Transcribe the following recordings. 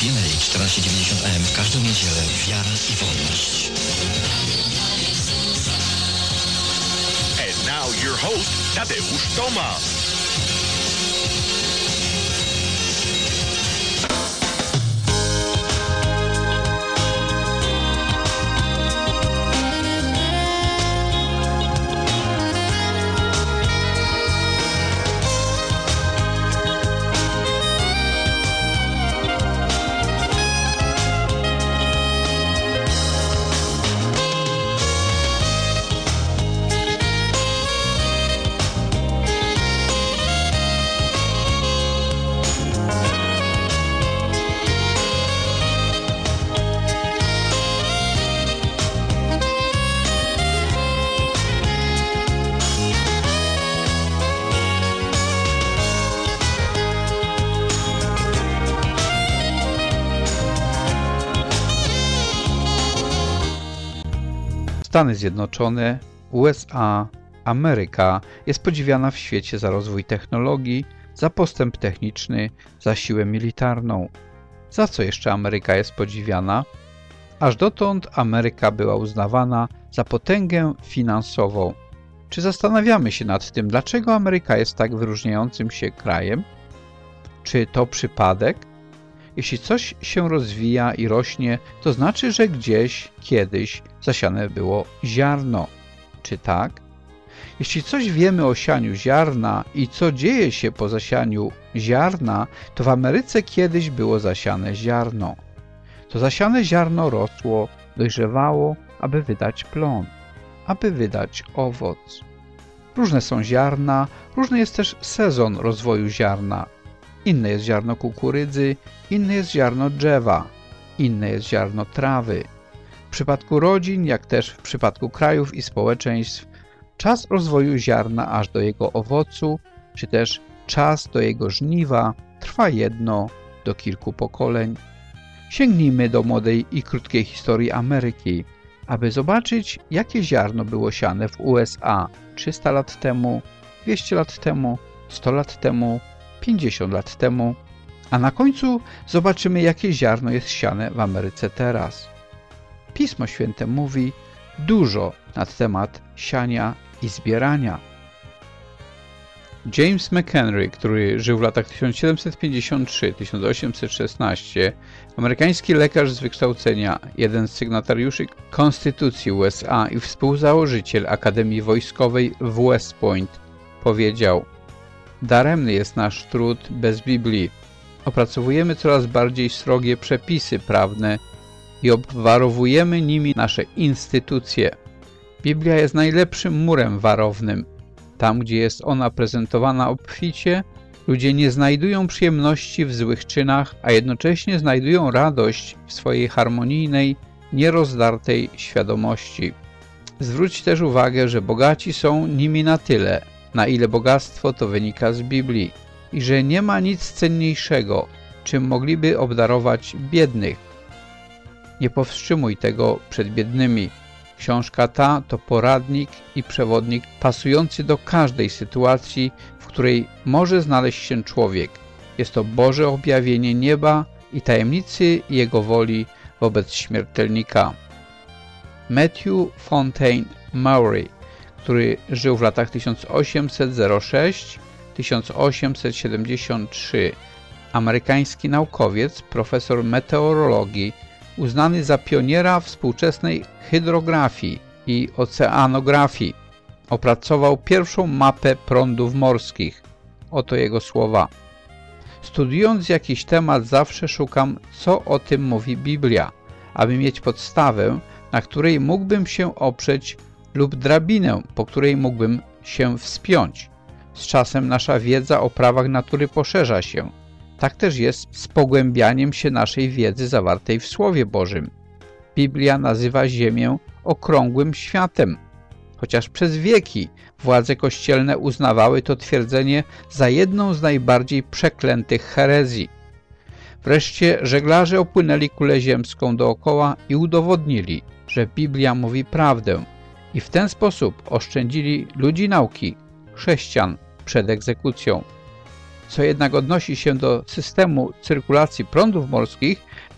PMA 1490 AM w każdą niedzielę. Wiara i wolność. And now your host, Tadeusz Tomasz. Stany Zjednoczone, USA, Ameryka jest podziwiana w świecie za rozwój technologii, za postęp techniczny, za siłę militarną. Za co jeszcze Ameryka jest podziwiana? Aż dotąd Ameryka była uznawana za potęgę finansową. Czy zastanawiamy się nad tym, dlaczego Ameryka jest tak wyróżniającym się krajem? Czy to przypadek? Jeśli coś się rozwija i rośnie, to znaczy, że gdzieś, kiedyś zasiane było ziarno. Czy tak? Jeśli coś wiemy o sianiu ziarna i co dzieje się po zasianiu ziarna, to w Ameryce kiedyś było zasiane ziarno. To zasiane ziarno rosło, dojrzewało, aby wydać plon, aby wydać owoc. Różne są ziarna, różny jest też sezon rozwoju ziarna. Inne jest ziarno kukurydzy, inne jest ziarno drzewa, inne jest ziarno trawy. W przypadku rodzin, jak też w przypadku krajów i społeczeństw, czas rozwoju ziarna aż do jego owocu, czy też czas do jego żniwa trwa jedno do kilku pokoleń. Sięgnijmy do młodej i krótkiej historii Ameryki, aby zobaczyć, jakie ziarno było siane w USA 300 lat temu, 200 lat temu, 100 lat temu, 50 lat temu, a na końcu zobaczymy, jakie ziarno jest siane w Ameryce teraz. Pismo Święte mówi dużo na temat siania i zbierania. James McHenry, który żył w latach 1753-1816, amerykański lekarz z wykształcenia, jeden z sygnatariuszy Konstytucji USA i współzałożyciel Akademii Wojskowej w West Point, powiedział: daremny jest nasz trud bez Biblii. Opracowujemy coraz bardziej srogie przepisy prawne i obwarowujemy nimi nasze instytucje. Biblia jest najlepszym murem warownym. Tam, gdzie jest ona prezentowana obficie, ludzie nie znajdują przyjemności w złych czynach, a jednocześnie znajdują radość w swojej harmonijnej, nierozdartej świadomości. Zwróć też uwagę, że bogaci są nimi na tyle, na ile bogactwo to wynika z Biblii i że nie ma nic cenniejszego, czym mogliby obdarować biednych. Nie powstrzymuj tego przed biednymi. Książka ta to poradnik i przewodnik pasujący do każdej sytuacji, w której może znaleźć się człowiek. Jest to Boże objawienie nieba i tajemnicy Jego woli wobec śmiertelnika. Matthew Fontaine Maury, który żył w latach 1806-1873, amerykański naukowiec, profesor meteorologii, uznany za pioniera współczesnej hydrografii i oceanografii. Opracował pierwszą mapę prądów morskich. Oto jego słowa. Studiując jakiś temat, zawsze szukam, co o tym mówi Biblia, aby mieć podstawę, na której mógłbym się oprzeć, lub drabinę, po której mógłbym się wspiąć. Z czasem nasza wiedza o prawach natury poszerza się. Tak też jest z pogłębianiem się naszej wiedzy zawartej w Słowie Bożym. Biblia nazywa Ziemię okrągłym światem. Chociaż przez wieki władze kościelne uznawały to twierdzenie za jedną z najbardziej przeklętych herezji. Wreszcie żeglarze opłynęli kulę ziemską dookoła i udowodnili, że Biblia mówi prawdę i w ten sposób oszczędzili ludzi nauki, chrześcijan, przed egzekucją. Co jednak odnosi się do systemu cyrkulacji prądów morskich,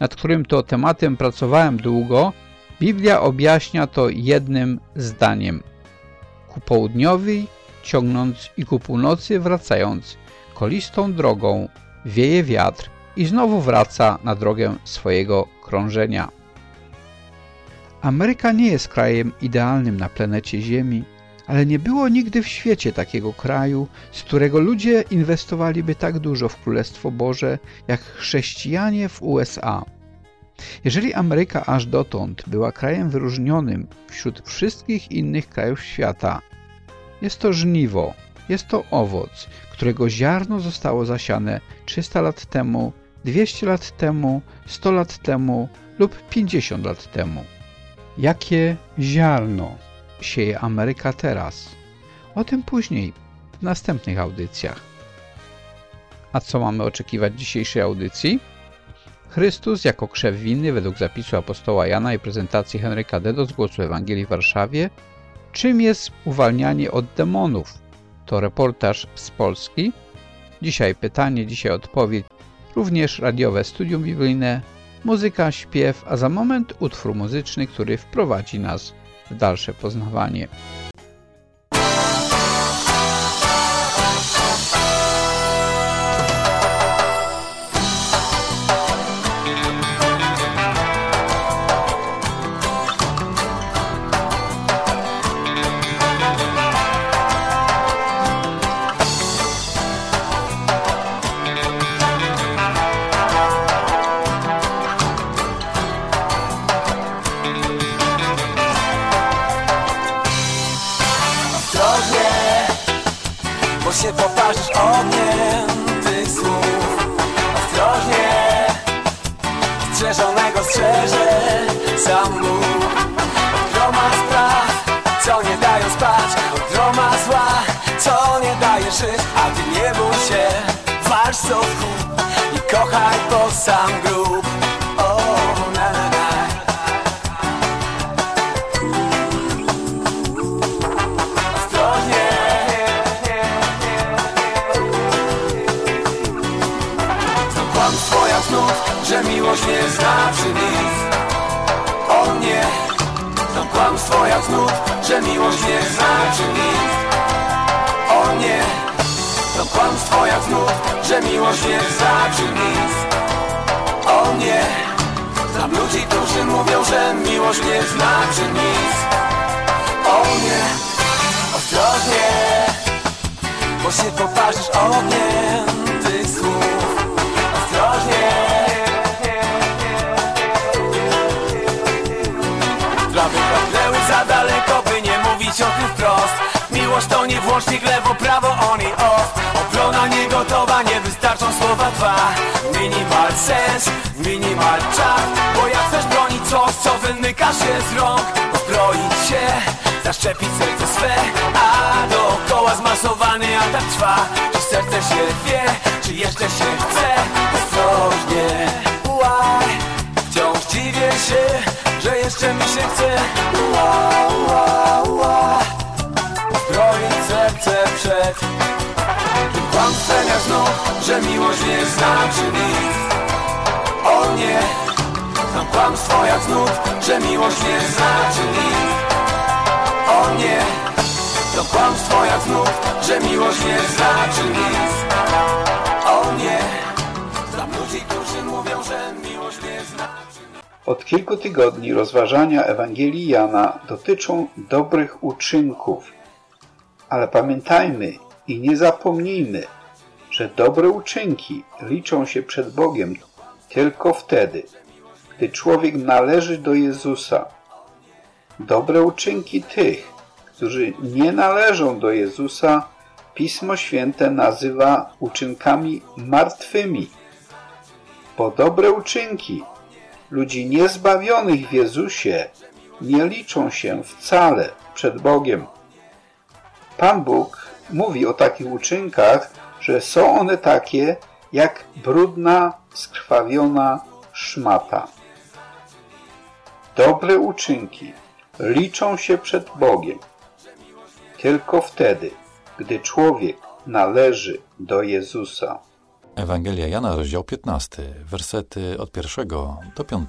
nad którym to tematem pracowałem długo, Biblia objaśnia to jednym zdaniem. Ku południowi ciągnąc i ku północy wracając, kolistą drogą wieje wiatr i znowu wraca na drogę swojego krążenia. Ameryka nie jest krajem idealnym na planecie Ziemi, ale nie było nigdy w świecie takiego kraju, z którego ludzie inwestowaliby tak dużo w Królestwo Boże, jak chrześcijanie w USA. Jeżeli Ameryka aż dotąd była krajem wyróżnionym wśród wszystkich innych krajów świata, jest to żniwo, jest to owoc, którego ziarno zostało zasiane 300 lat temu, 200 lat temu, 100 lat temu lub 50 lat temu. Jakie ziarno sieje Ameryka teraz? O tym później, w następnych audycjach. A co mamy oczekiwać w dzisiejszej audycji? Chrystus jako krzew winny według zapisu apostoła Jana i prezentacji Henryka Dedo z Głosu Ewangelii w Warszawie. Czym jest uwalnianie od demonów? To reportaż z Polski. Dzisiaj pytanie, dzisiaj odpowiedź. Również radiowe studium biblijne, muzyka, śpiew, a za moment utwór muzyczny, który wprowadzi nas w dalsze poznawanie. Się poparzysz ogniem tych słów. Ostrożnie, strzeżonego strzeże sam Bóg. Od groma spraw, co nie dają spać, od groma zła, co nie daje żyć. A ty nie bój się, walcz co wchód i kochaj po sam grób. O, na, na, na. Że miłość nie znaczy nic. O nie, to kłamstwo jak znów, że miłość nie znaczy nic. O nie, to kłamstwo jak znów, że miłość nie znaczy nic. O nie, znam ludzi, którzy mówią, że miłość nie znaczy nic. O nie, ostrożnie, bo się poparzysz ogniem tych słów. Ostrożnie, za daleko, by nie mówić o tym wprost. Miłość to nie włącznik lewo, prawo, on i off. Obrona nie gotowa, nie wystarczą słowa dwa. Minimal sens, minimal czas. Bo jak chcesz bronić coś, co wymyka się z rąk, uzbroić się, zaszczepić serce swe, a dookoła zmasowany atak trwa. Czy serce się wie, czy jeszcze się chce? Ostrożnie, wciąż dziwię się, że jeszcze mi się chce. Uzbroić serce przed tym kłamstwem jak znów, że miłość nie znaczy nic. O nie, znam kłamstwo jak znów, że miłość nie znaczy nic. O nie, znam kłamstwo jak znów, że miłość nie znaczy nic. O nie, znam ludzi, którzy mówią, że miłość nie znaczy nic. Od kilku tygodni rozważania Ewangelii Jana dotyczą dobrych uczynków. Ale pamiętajmy i nie zapomnijmy, że dobre uczynki liczą się przed Bogiem tylko wtedy, gdy człowiek należy do Jezusa. Dobre uczynki tych, którzy nie należą do Jezusa, Pismo Święte nazywa uczynkami martwymi. Bo dobre uczynki ludzi niezbawionych w Jezusie nie liczą się wcale przed Bogiem. Pan Bóg mówi o takich uczynkach, że są one takie jak brudna, skrwawiona szmata. Dobre uczynki liczą się przed Bogiem tylko wtedy, gdy człowiek należy do Jezusa. Ewangelia Jana, rozdział 15, wersety od 1 do 5.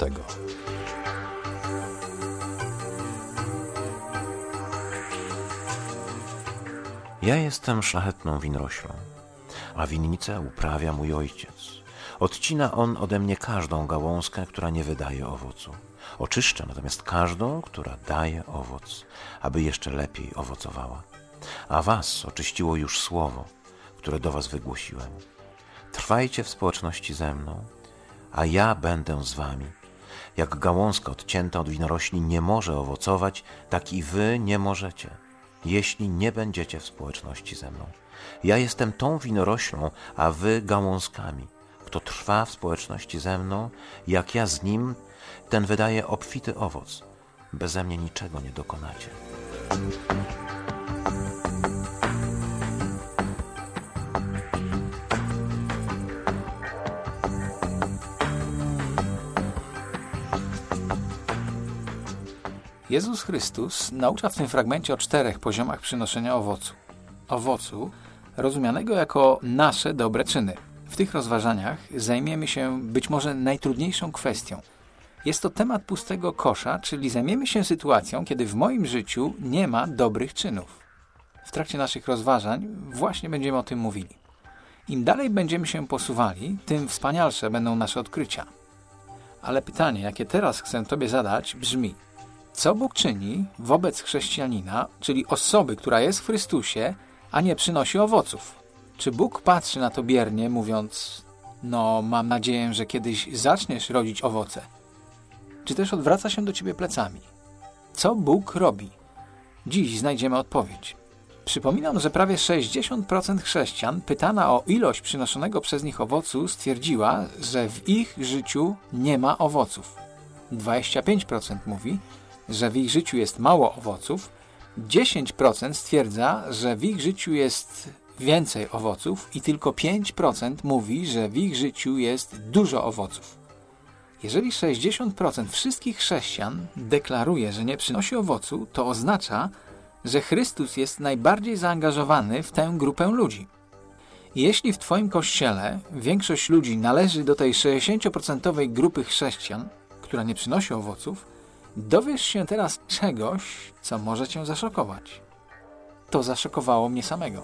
Ja jestem szlachetną winoroślą, a winnicę uprawia mój ojciec. Odcina on ode mnie każdą gałązkę, która nie wydaje owocu. Oczyszcza natomiast każdą, która daje owoc, aby jeszcze lepiej owocowała. A was oczyściło już słowo, które do was wygłosiłem. Trwajcie w społeczności ze mną, a ja będę z wami. Jak gałązka odcięta od winorośli nie może owocować, tak i wy nie możecie, jeśli nie będziecie w społeczności ze mną. Ja jestem tą winoroślą, a wy gałązkami. Kto trwa w społeczności ze mną, jak ja z nim, ten wydaje obfity owoc. Beze mnie niczego nie dokonacie. Jezus Chrystus naucza w tym fragmencie o 4 poziomach przynoszenia owocu. Owocu rozumianego jako nasze dobre czyny. W tych rozważaniach zajmiemy się być może najtrudniejszą kwestią. Jest to temat pustego kosza, czyli zajmiemy się sytuacją, kiedy w moim życiu nie ma dobrych czynów. W trakcie naszych rozważań właśnie będziemy o tym mówili. Im dalej będziemy się posuwali, tym wspanialsze będą nasze odkrycia. Ale pytanie, jakie teraz chcę Tobie zadać, brzmi: co Bóg czyni wobec chrześcijanina, czyli osoby, która jest w Chrystusie, a nie przynosi owoców? Czy Bóg patrzy na to biernie, mówiąc: no, mam nadzieję, że kiedyś zaczniesz rodzić owoce? Czy też odwraca się do Ciebie plecami? Co Bóg robi? Dziś znajdziemy odpowiedź. Przypominam, że prawie 60% chrześcijan pytana o ilość przynoszonego przez nich owocu stwierdziła, że w ich życiu nie ma owoców. 25% mówi, że w ich życiu jest mało owoców, 10% stwierdza, że w ich życiu jest więcej owoców i tylko 5% mówi, że w ich życiu jest dużo owoców. Jeżeli 60% wszystkich chrześcijan deklaruje, że nie przynosi owocu, to oznacza, że Chrystus jest najbardziej zaangażowany w tę grupę ludzi. Jeśli w Twoim kościele większość ludzi należy do tej 60% grupy chrześcijan, która nie przynosi owoców, dowiesz się teraz czegoś, co może Cię zaszokować. To zaszokowało mnie samego.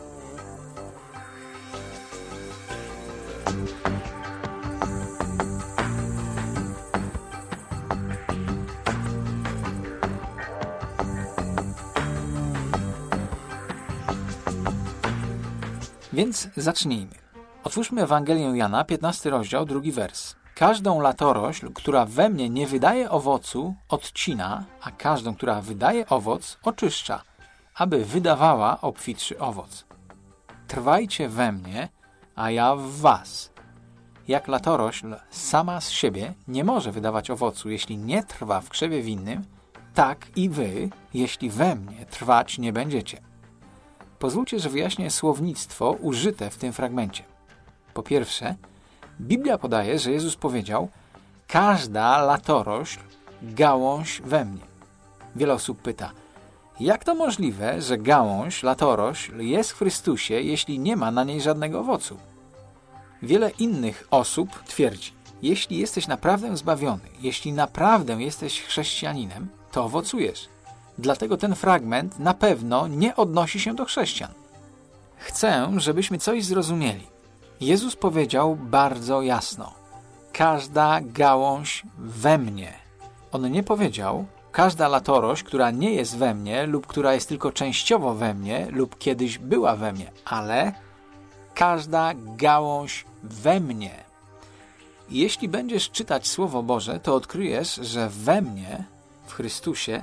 Więc zacznijmy. Otwórzmy Ewangelię Jana, 15 rozdział, 2 wers. Każdą latorośl, która we mnie nie wydaje owocu, odcina, a każdą, która wydaje owoc, oczyszcza, aby wydawała obfitszy owoc. Trwajcie we mnie, a ja w was. Jak latorośl sama z siebie nie może wydawać owocu, jeśli nie trwa w krzewie winnym, tak i wy, jeśli we mnie trwać nie będziecie. Pozwólcie, że wyjaśnię słownictwo użyte w tym fragmencie. Po pierwsze, Biblia podaje, że Jezus powiedział: każda latorośl, gałąź we mnie. Wiele osób pyta: jak to możliwe, że gałąź, latorośl jest w Chrystusie, jeśli nie ma na niej żadnego owocu? Wiele innych osób twierdzi: jeśli jesteś naprawdę zbawiony, jeśli naprawdę jesteś chrześcijaninem, to owocujesz. Dlatego ten fragment na pewno nie odnosi się do chrześcijan. Chcę, żebyśmy coś zrozumieli. Jezus powiedział bardzo jasno: każda gałąź we mnie. On nie powiedział: każda latorośl, która nie jest we mnie lub która jest tylko częściowo we mnie lub kiedyś była we mnie, ale każda gałąź we mnie. Jeśli będziesz czytać Słowo Boże, to odkryjesz, że we mnie, w Chrystusie,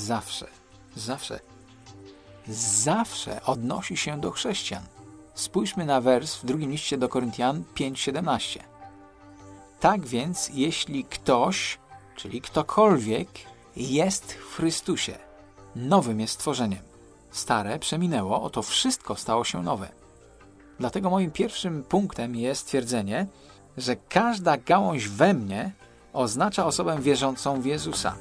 zawsze odnosi się do chrześcijan. Spójrzmy na wers w drugim liście do Koryntian 5:17. Tak więc, jeśli ktoś, czyli ktokolwiek, jest w Chrystusie, nowym jest stworzeniem. Stare przeminęło, oto wszystko stało się nowe. Dlatego moim pierwszym punktem jest twierdzenie, że każda gałąź we mnie oznacza osobę wierzącą w Jezusa.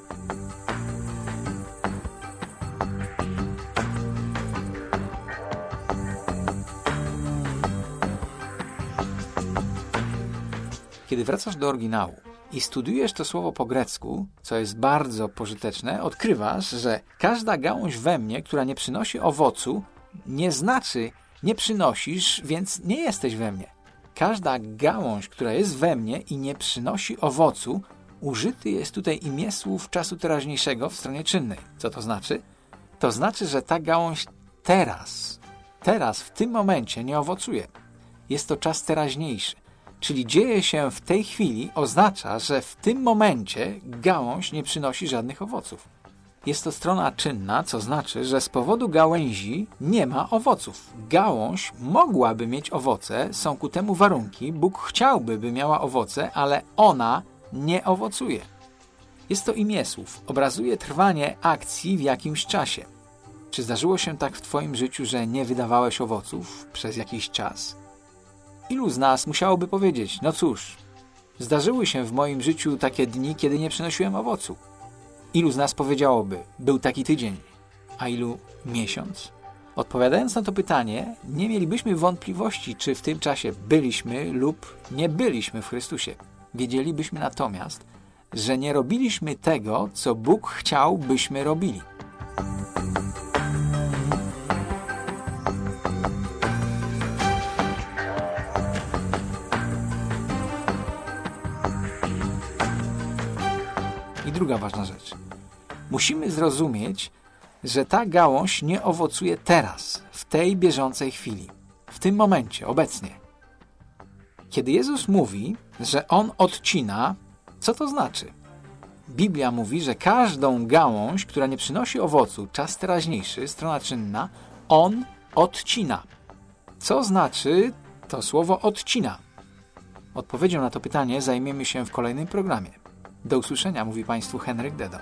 Kiedy wracasz do oryginału i studiujesz to słowo po grecku, co jest bardzo pożyteczne, odkrywasz, że każda gałąź we mnie, która nie przynosi owocu, nie znaczy nie przynosisz, więc nie jesteś we mnie. Każda gałąź, która jest we mnie i nie przynosi owocu, użyty jest tutaj imię słów czasu teraźniejszego w stronie czynnej. Co to znaczy? To znaczy, że ta gałąź teraz, w tym momencie nie owocuje. Jest to czas teraźniejszy. Czyli dzieje się w tej chwili, oznacza, że w tym momencie gałąź nie przynosi żadnych owoców. Jest to strona czynna, co znaczy, że z powodu gałęzi nie ma owoców. Gałąź mogłaby mieć owoce, są ku temu warunki, Bóg chciałby, by miała owoce, ale ona nie owocuje. Jest to imię słów, obrazuje trwanie akcji w jakimś czasie. Czy zdarzyło się tak w Twoim życiu, że nie wydawałeś owoców przez jakiś czas? Ilu z nas musiałoby powiedzieć, no cóż, zdarzyły się w moim życiu takie dni, kiedy nie przynosiłem owocu. Ilu z nas powiedziałoby, był taki tydzień, a ilu miesiąc? Odpowiadając na to pytanie, nie mielibyśmy wątpliwości, czy w tym czasie byliśmy lub nie byliśmy w Chrystusie. Wiedzielibyśmy natomiast, że nie robiliśmy tego, co Bóg chciał, byśmy robili. I druga ważna rzecz. Musimy zrozumieć, że ta gałąź nie owocuje teraz, w tej bieżącej chwili, w tym momencie, obecnie. Kiedy Jezus mówi, że On odcina, co to znaczy? Biblia mówi, że każdą gałąź, która nie przynosi owocu, czas teraźniejszy, strona czynna, On odcina. Co znaczy to słowo odcina? Odpowiedzią na to pytanie zajmiemy się w kolejnym programie. Do usłyszenia, mówi Państwu Henryk Deda.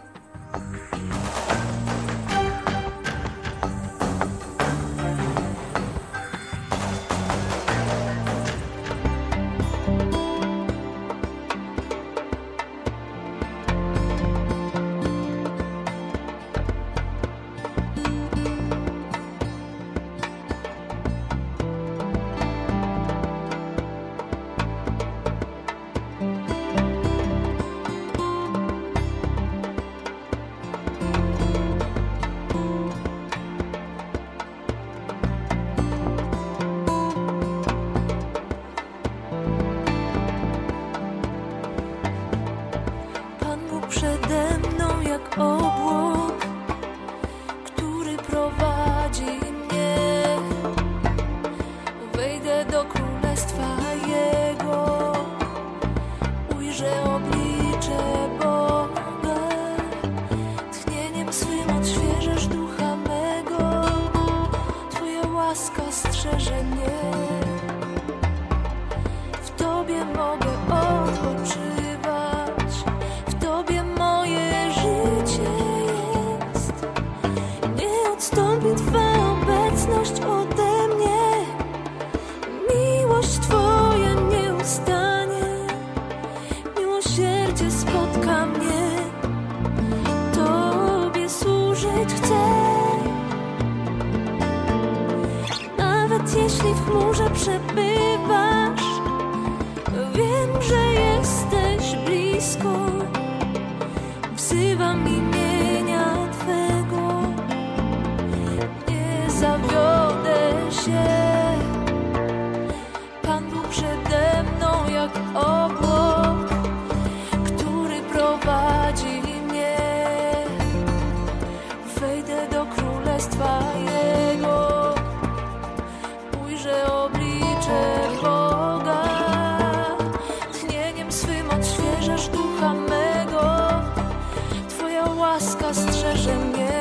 Przede mną jak obłok, który prowadzi mnie. Wejdę do królestwa Jego, ujrzę oblicze Boga. Tchnieniem swym odświeżasz ducha mego, Twoja łaska strzeże mnie. W Tobie mogę odpoczywać. Twa obecność ode mnie, miłość Twoja nie ustanie, miłosierdzie spotka mnie, Tobie służyć chcę. Nawet jeśli w chmurze przebywasz, wiem, że jesteś blisko, wzywam imienia Twego. Zawiodę się. Pan Bóg przede mną jak obłok, który prowadzi mnie. Wejdę do królestwa Jego, ujrzę oblicze Boga. Tchnieniem swym odświeżasz ducha mego, Twoja łaska strzeże mnie.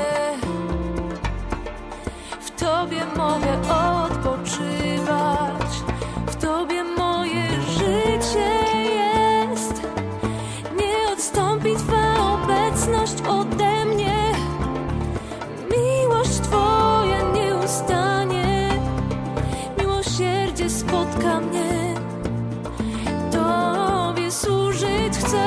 W Tobie mogę odpoczywać, w Tobie moje życie jest. Nie odstąpi Twa obecność ode mnie, miłość Twoja nie ustanie, miłosierdzie spotka mnie, Tobie służyć chcę.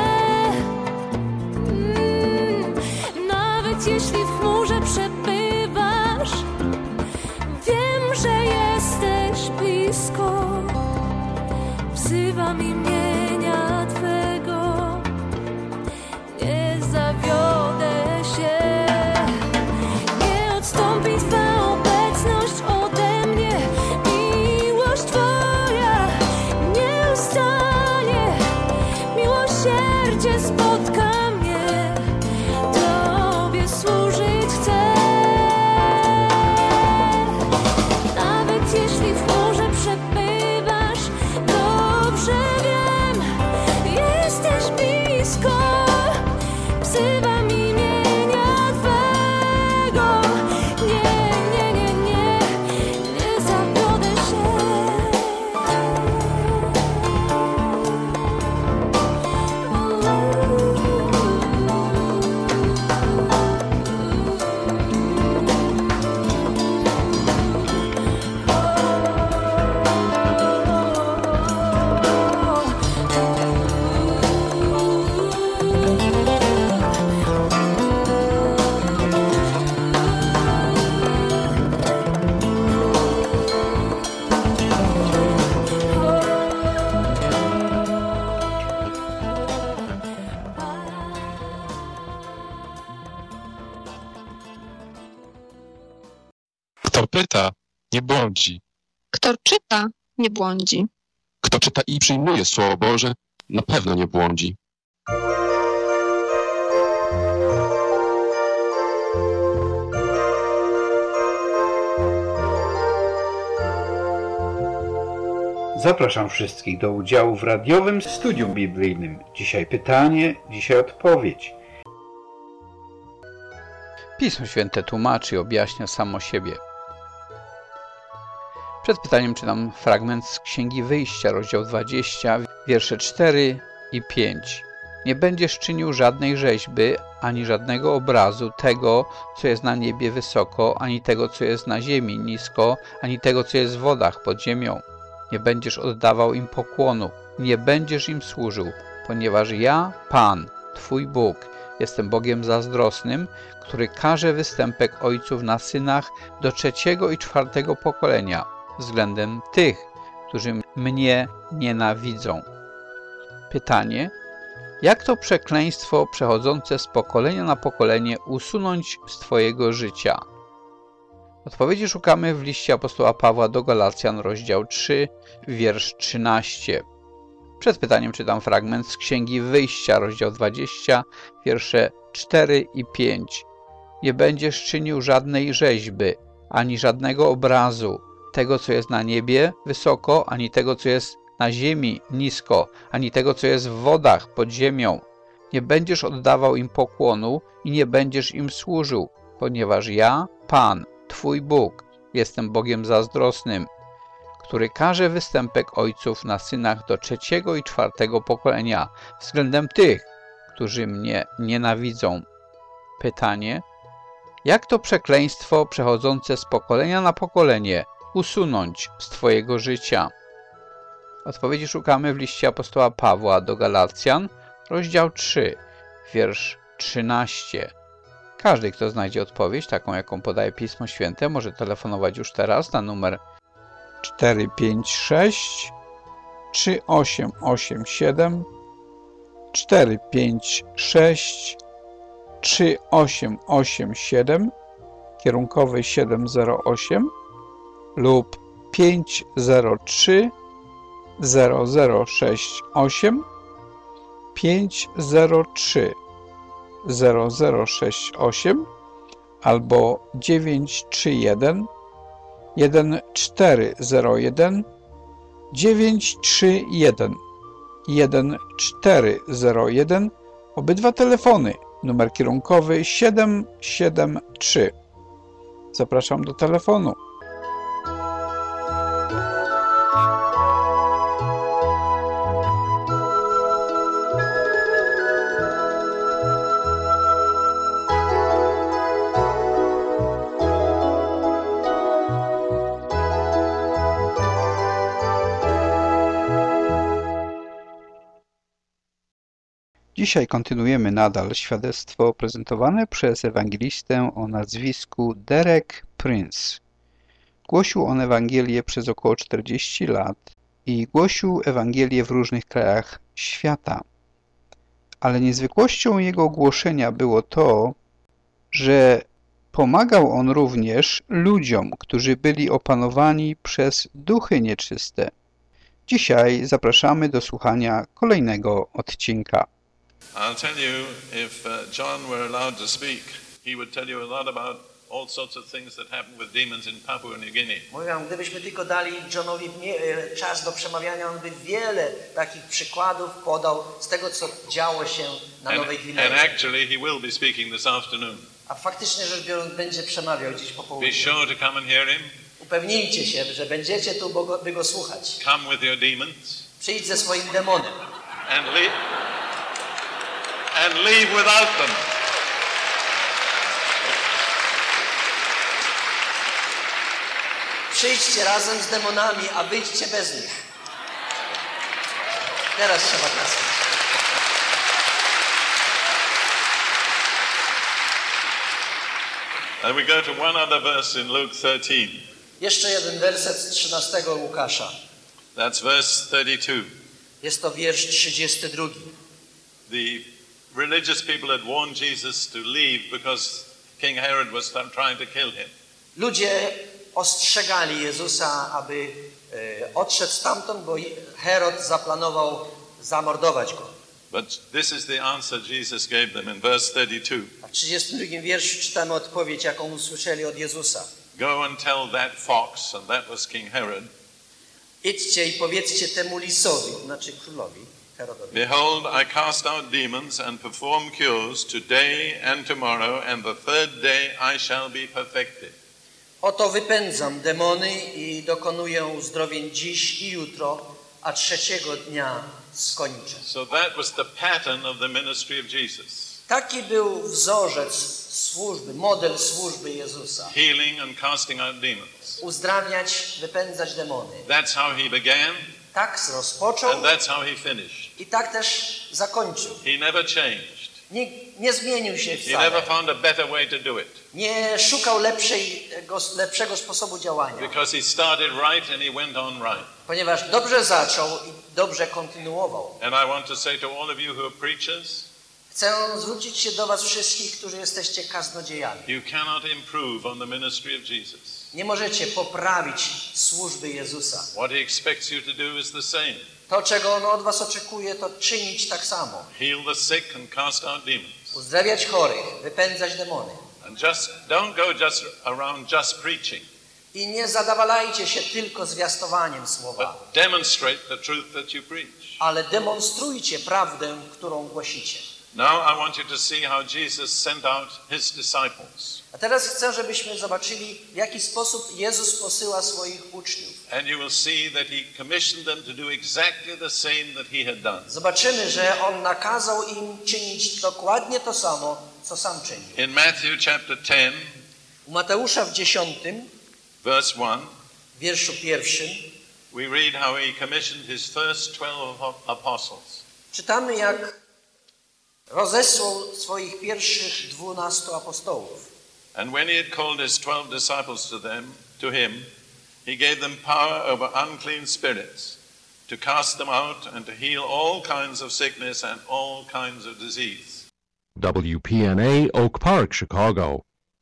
Nawet jeśli w chmurze przebywasz, wiem, że jesteś blisko, wzywam imienia pyta, nie błądzi. Kto czyta, nie błądzi. Kto czyta i przyjmuje Słowo Boże, na pewno nie błądzi. Zapraszam wszystkich do udziału w radiowym studium biblijnym. Dzisiaj pytanie, dzisiaj odpowiedź. Pismo Święte tłumaczy i objaśnia samo siebie. Przed pytaniem czytam fragment z Księgi Wyjścia, rozdział 20, wiersze 4 i 5. Nie będziesz czynił żadnej rzeźby, ani żadnego obrazu tego, co jest na niebie wysoko, ani tego, co jest na ziemi nisko, ani tego, co jest w wodach pod ziemią. Nie będziesz oddawał im pokłonu, nie będziesz im służył, ponieważ ja, Pan, Twój Bóg, jestem Bogiem zazdrosnym, który karze występek ojców na synach do 3. i 4. pokolenia względem tych, którzy mnie nienawidzą. Pytanie: jak to przekleństwo przechodzące z pokolenia na pokolenie usunąć z Twojego życia? Odpowiedzi szukamy w liście apostoła Pawła do Galacjan, rozdział 3, wiersz 13. Przed pytaniem czytam fragment z Księgi Wyjścia, rozdział 20, wiersze 4 i 5. Nie będziesz czynił żadnej rzeźby, ani żadnego obrazu tego, co jest na niebie wysoko, ani tego, co jest na ziemi nisko, ani tego, co jest w wodach pod ziemią. Nie będziesz oddawał im pokłonu i nie będziesz im służył, ponieważ ja, Pan, Twój Bóg, jestem Bogiem zazdrosnym, który karze występek ojców na synach do 3. i 4. pokolenia względem tych, którzy mnie nienawidzą. Pytanie: jak to przekleństwo przechodzące z pokolenia na pokolenie usunąć z Twojego życia? Odpowiedzi szukamy w liście apostoła Pawła do Galacjan, rozdział 3, wiersz 13. Każdy, kto znajdzie odpowiedź, taką jaką podaje Pismo Święte, może telefonować już teraz na numer 456 3887 456 3887 kierunkowy 708 lub 503 0068 503 0068 albo 931 1401 931 1401. Obydwa telefony, numer kierunkowy 773. Zapraszam do telefonu. Dzisiaj kontynuujemy nadal świadectwo prezentowane przez ewangelistę o nazwisku Derek Prince. Głosił on Ewangelię przez około 40 lat i głosił Ewangelię w różnych krajach świata. Ale niezwykłością jego głoszenia było to, że pomagał on również ludziom, którzy byli opanowani przez duchy nieczyste. Dzisiaj zapraszamy do słuchania kolejnego odcinka. I'll tell you, if John were allowed to speak, he would tell you a lot about all sorts of things that happen with demons in Papua New Guinea. Mówię, gdybyśmy tylko dali Johnowi czas do przemawiania, on by wiele takich przykładów podał z tego, co działo się na Nowej Gwinei. And actually he will be speaking this afternoon. A faktycznie rzecz biorąc będzie przemawiał dziś po południu. Be sure to come and hear him. Upewnijcie się, że będziecie tu, by go słuchać. Come with your demons. Przyjdź ze swoim demonem. And leave without them. Przyjdźcie razem z demonami, a wyjdźcie bez nich. Teraz trzeba klaskać. And we go to one other verse in Luke 13. Jeszcze jeden werset z 13 Łukasza. That's verse 32. Jest to wiersz 32. The religious people had warned Jesus to leave because King Herod was trying to kill him. Ludzie ostrzegali Jezusa, aby odszedł stamtąd, bo Herod zaplanował zamordować go. But this is the answer Jesus gave them in verse 32. A w 32 wierszu czytamy odpowiedź, jaką usłyszeli od Jezusa. Go and tell that fox, and that was King Herod. Idźcie i powiedzcie temu lisowi, znaczy królowi Herodowi. Behold, I cast out demons and perform cures today and tomorrow, and the third day I shall be perfected. Oto wypędzam demony i dokonuję uzdrowień dziś i jutro, a trzeciego dnia skończę. So that was the pattern of the ministry of Jesus. Taki był wzorzec służby, model służby Jezusa. Healing and casting out demons. Uzdrawiać, wypędzać demony. That's how he began. Tak rozpoczął And that's how he finished. i tak też zakończył. He never changed. Nie zmienił się He wcale. never found a better way to do it. Nie szukał lepszego sposobu działania. Because he started right and he went on right. Ponieważ dobrze zaczął i dobrze kontynuował. And I want to say to all of you who are preachers, chcę zwrócić się do was wszystkich, którzy jesteście kaznodziejami. you cannot improve on the ministry of Jesus. Nie możecie poprawić służby Jezusa. What he expects you to do is the same. To, czego On od was oczekuje, to czynić tak samo. Heal the sick and cast out demons. Uzdrawiać chorych, wypędzać demony. And don't go just around just preaching. I nie zadawalajcie się tylko zwiastowaniem słowa. But demonstrate the truth that you preach. Ale demonstrujcie prawdę, którą głosicie. Now I want you to see how Jesus sent out his disciples. A teraz chcę, żebyśmy zobaczyli, w jaki sposób Jezus posyła swoich uczniów. And you will see that he commissioned them to do exactly the same that he had done. Zobaczymy, że On nakazał im czynić dokładnie to samo, co sam czynił. In Matthew chapter 10, U Mateusza w 10, verse 1, wierszu 1, we read how he commissioned his first 12 apostles. czytamy, jak rozesłał swoich pierwszych 12 apostołów. And when he had called his 12 disciples to him, he gave them power over unclean spirits, to cast them out and to heal all kinds of sickness and all kinds of disease. WPNA Oak Park, Chicago.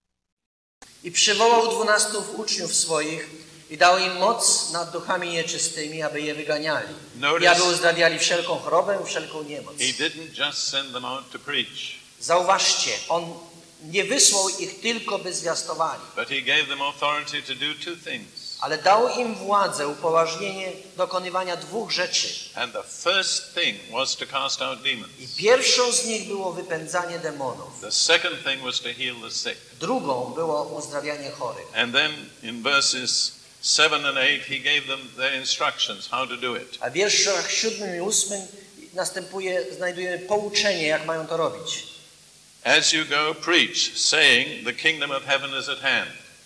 I przywołał 12 uczniów swoich i dał im moc nad duchami nieczystymi, aby je wyganiali. I aby uzdrawiali wszelką chorobę, wszelką niemoc. He didn't just send them out to preach. Zauważcie, On nie wysłał ich tylko, by zwiastowali. But he gave them authority to do two things. Ale dał im władzę, upoważnienie dokonywania dwóch rzeczy. And the first thing was to cast out demons. I pierwszą z nich było wypędzanie demonów. The second thing was to heal the sick. Drugą było uzdrawianie chorych. And then in verses 7 and 8 he gave them their instructions how to do it. A w wierszach 7 i 8 znajdujemy pouczenie, jak mają to robić. As you go, preach, saying, the kingdom of heaven is at hand.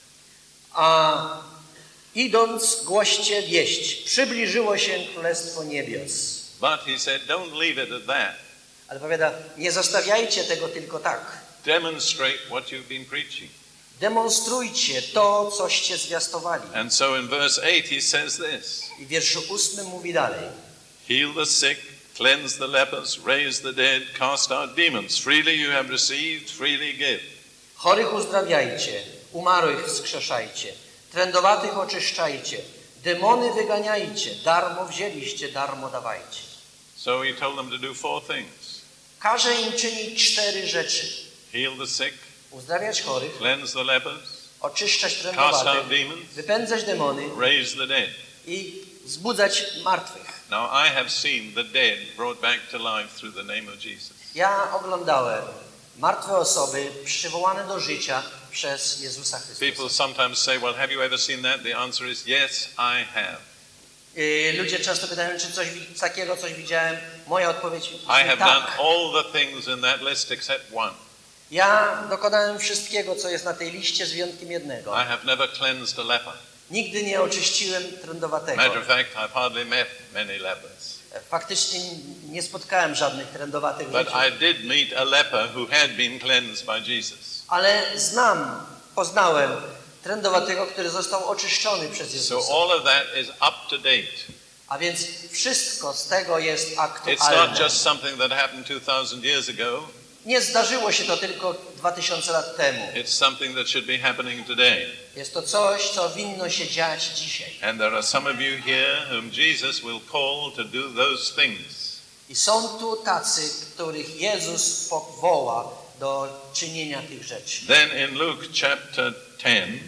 A idąc, głoście wieść. Przybliżyło się Królestwo Niebios. But he said, don't leave it at that. Ale powiada, nie zostawiajcie tego tylko tak. Demonstrate what you've been preaching. Demonstrujcie to, coście zwiastowali. And so in verse 8 he says this. I w wierszu 8 mówi dalej. Heal the sick, cleanse the lepers, raise the dead, cast out demons. Freely you have received, freely give. Chorych uzdrawiajcie, umarłych wskrzeszajcie, trędowatych oczyszczajcie, demony wyganiajcie, darmo wzięliście, darmo dawajcie. So he told them to do 4 things. Każe im czynić 4 rzeczy. Heal the sick, uzdrawiać chorych, cleanse the lepers, oczyszczać cast out trędowatych, demons, wypędzać demony raise the dead. i wzbudzać martwych. Now I have seen the dead brought back to life through the name of Jesus. Ja oglądałem martwe osoby przywołane do życia przez Jezusa Chrystusa. People sometimes say, well, have you ever seen that? The answer is yes, I have. Ludzie często pytają, czy coś takiego coś widziałem. Moja odpowiedź jest I have tak. done all the things in that list except one. Ja dokonałem wszystkiego, co jest na tej liście, z wyjątkiem jednego. I have never cleansed a leper. Nigdy nie oczyściłem trędowatego. Matter of fact, I've hardly met many lepers. Faktycznie nie spotkałem żadnych trędowatych But ludzi. I did meet a leper who had been cleansed by Jesus. Ale poznałem trędowatego, który został oczyszczony przez Jezusa. So all of that is up to date. A więc wszystko z tego jest It's not aktualne. just something that happened 2,000 years ago. Nie zdarzyło się to tylko 2000 lat temu. It's something that should be happening today. Jest to coś, co winno się dziać dzisiaj. And there are some of you here whom Jesus will call to do those things. I są tu tacy, których Jezus powoła do czynienia tych rzeczy. Then in Luke chapter 10,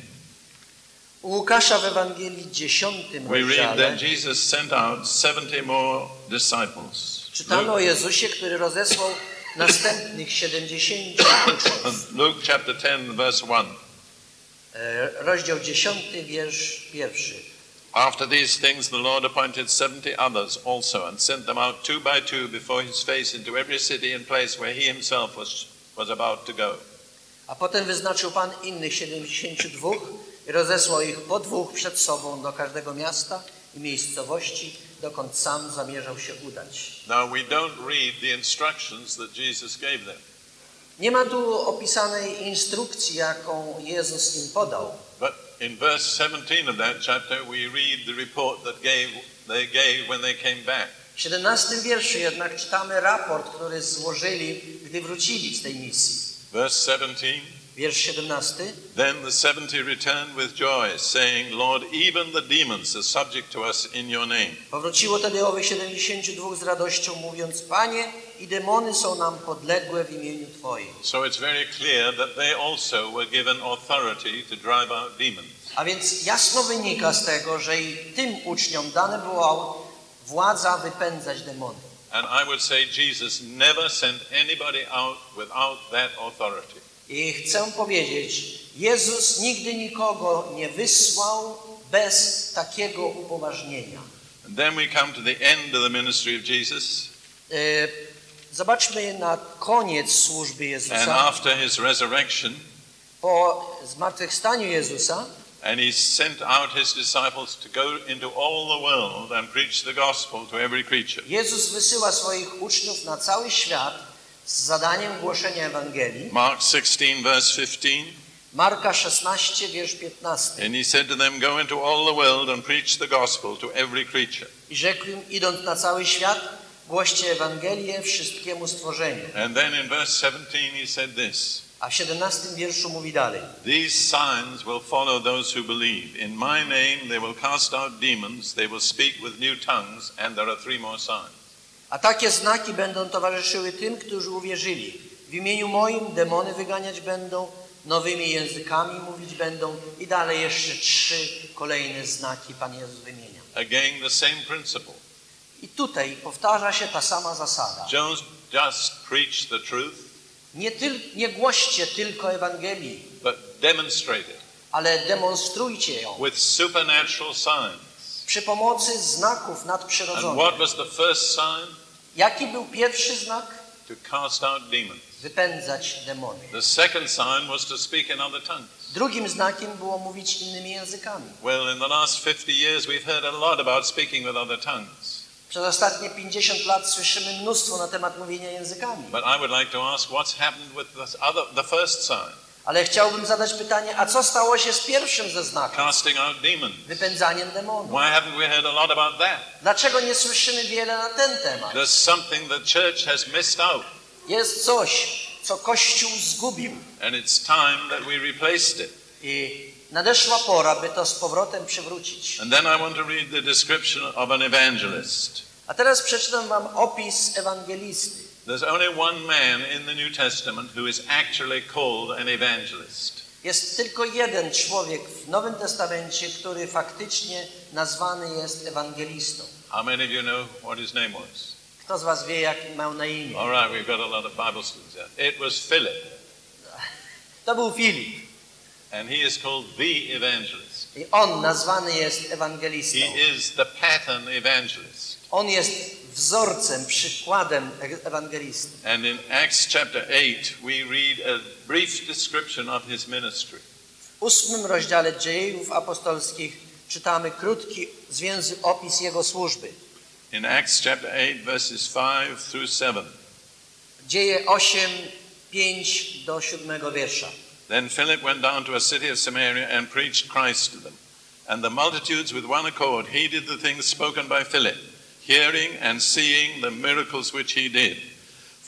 U Łukasza w Ewangelii 10 we read rozdziale that Jesus sent out 70 more disciples. czytamy o Jezusie, który rozesłał następnych 70 uczniów. Luke chapter 10, verse 1. Rozdział 10, wiersz 1. After these things the Lord appointed 70 others also and sent them out two by two before his face into every city and place where he himself was about to go. A potem wyznaczył Pan innych 72 i rozesłał ich po dwóch przed sobą do każdego miasta i miejscowości, dokąd sam zamierzał się udać. Now we don't read the instructions that Jesus gave them. Nie ma tu opisanej instrukcji, jaką Jezus im podał. But in verse 17 of that chapter we read the report that they gave when they came back. W 17 wierszu jednak czytamy raport, który złożyli, gdy wrócili z tej misji. Verse 17. Wiersz 17. Then the 70 returned with joy, saying, Lord, even the demons are subject to us in your name. Powróciło tedy owych 72 z radością, mówiąc: Panie, i demony są nam podległe w imieniu Twoim. So it's very clear that they also were given authority to drive out demons. A więc jasno wynika z tego, że i tym uczniom dane była władza wypędzać demony. And I would say Jesus never sent anybody out without that authority. I chcę powiedzieć, Jezus nigdy nikogo nie wysłał bez takiego upoważnienia. And then we come to the end of the ministry of Jesus. Zobaczmy na koniec służby And Jezusa. after his resurrection, Po zmartwychwstaniu Jezusa, and he sent out his disciples to go into all the world and preach the gospel to every creature. Jezus wysyła swoich uczniów na cały świat z zadaniem głoszenia Ewangelii. Mark 16, verse 15. Marka 16, wiersz 15. And he said to them, go into all the world and preach the gospel to every creature. I rzekł im, idąc na cały świat, głoście Ewangelię wszystkiemu stworzeniu. And then in verse 17 he said this. A w 17 wierszu mówi dalej. These signs will follow those who believe. In my name they will cast out demons, they will speak with new tongues, and there are 3 more signs. A takie znaki będą towarzyszyły tym, którzy uwierzyli. W imieniu moim demony wyganiać będą, nowymi językami mówić będą i dalej jeszcze 3 kolejne znaki Pan Jezus wymienia. Again the same principle. I tutaj powtarza się ta sama zasada. Don't just preach the truth, Nie głoście tylko Ewangelii, but demonstrate it ale demonstrujcie ją with supernatural signs. przy pomocy znaków And nadprzyrodzonych. what was the first sign? Jaki był pierwszy znak? To cast out demons. Wypędzać demony. The second sign was to speak in other tongues. Drugim znakiem było mówić innymi językami. Well, in the last 50 years we've heard a lot about speaking with other tongues. Przez ostatnie 50 lat słyszymy mnóstwo na temat mówienia językami. But I would like to ask what's happened with the first sign? Ale chciałbym zadać pytanie, a co stało się z pierwszym ze znaków? Casting out demons. Wypędzaniem demonów. Why haven't we heard a lot about that? Dlaczego nie słyszymy wiele na ten temat? There's something the church has missed out. Jest coś, co Kościół zgubił. And it's time that we replaced it. I nadeszła pora, by to z powrotem przywrócić. And then I want to read the description of an evangelist. A teraz przeczytam wam opis ewangelisty. There's only one man in the New Testament who is actually called an evangelist. Jest tylko jeden człowiek w Nowym Testamencie, który faktycznie nazwany jest ewangelistą. How many of you know what his name was? Kto z was wie, jak miał na imię? All right, we've got a lot of Bible students there. It was Philip. To był Filip. And he is called the evangelist. I on nazwany jest ewangelistą. He is the pattern evangelist. On jest wzorcem, przykładem ewangelisty. And in Acts chapter 8 we read a brief description of his ministry. W 8 rozdziale Dziejów Apostolskich czytamy krótki, zwięzły opis jego służby. In Acts chapter 8 verses 5 through 7. Dzieje 8, 5 do 7 wiersza. Then Philip went down to a city of Samaria and preached Christ to them. And the multitudes with one accord heeded the things spoken by Philip, hearing and seeing the miracles which he did.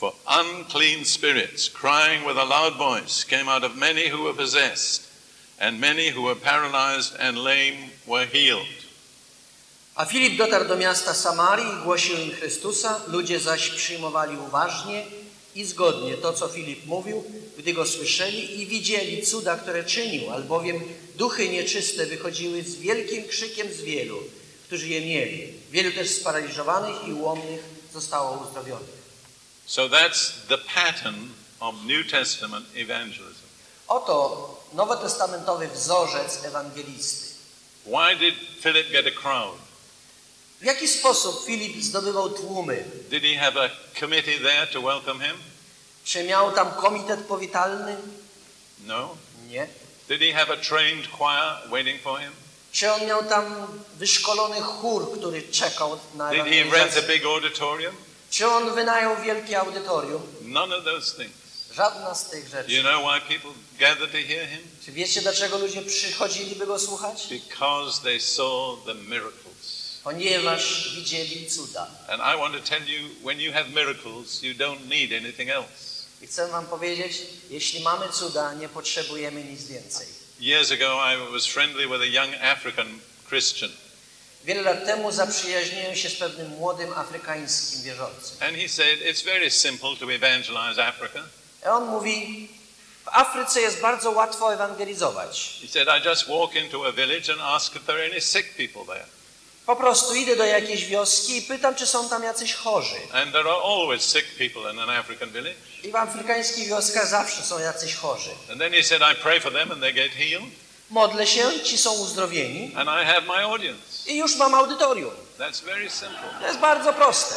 For unclean spirits, crying with a loud voice, came out of many who were possessed, and many who were paralyzed and lame were healed. A Filip dotarł do miasta Samarii i głosił im Chrystusa, ludzie zaś przyjmowali uważnie i zgodnie to, co Filip mówił, gdy go słyszeli i widzieli cuda, które czynił, albowiem duchy nieczyste wychodziły z wielkim krzykiem z wielu, którzy je mieli. Wielu też sparaliżowanych i ułomnych zostało uzdrowionych. So that's the pattern of New Testament evangelism. Oto nowotestamentowy wzorzec ewangelisty. Why did Philip get a crowd? W jaki sposób Filip zdobywał tłumy? Did he have a committee there to welcome him? Czy miał tam komitet powitalny? No. Nie. Did he have a trained choir waiting for him? Czy on miał tam wyszkolony chór, który czekał na Did he ewangelizację? rent a big auditorium? Czy on wynajął wielkie audytorium? None of those things. Żadna z tych rzeczy. You know why people gather to hear him? Czy wiecie, dlaczego ludzie przychodzili, by go słuchać? Because they saw the miracles. Ponieważ widzieli cuda. And I want to tell you, when you have miracles, you don't need anything else. I chcę wam powiedzieć, jeśli mamy cuda, nie potrzebujemy nic więcej. Years ago, I was friendly with a young African Christian. Wiele lat temu zaprzyjaźniłem się z pewnym młodym afrykańskim wierzącym. And he said, it's very simple to evangelize Africa. I on mówi, w Afryce jest bardzo łatwo ewangelizować. He said, I just walk into a village and ask if there are any sick people there. Po prostu idę do jakiejś wioski i pytam, czy są tam jacyś chorzy. And there are always sick people in an African village. I w afrykańskich wioskach zawsze są jacyś chorzy. And then he said, I pray for them and they get healed. Modlę się, ci są uzdrowieni. And I have my audience. I już mam audytorium. That's very simple. To jest bardzo proste.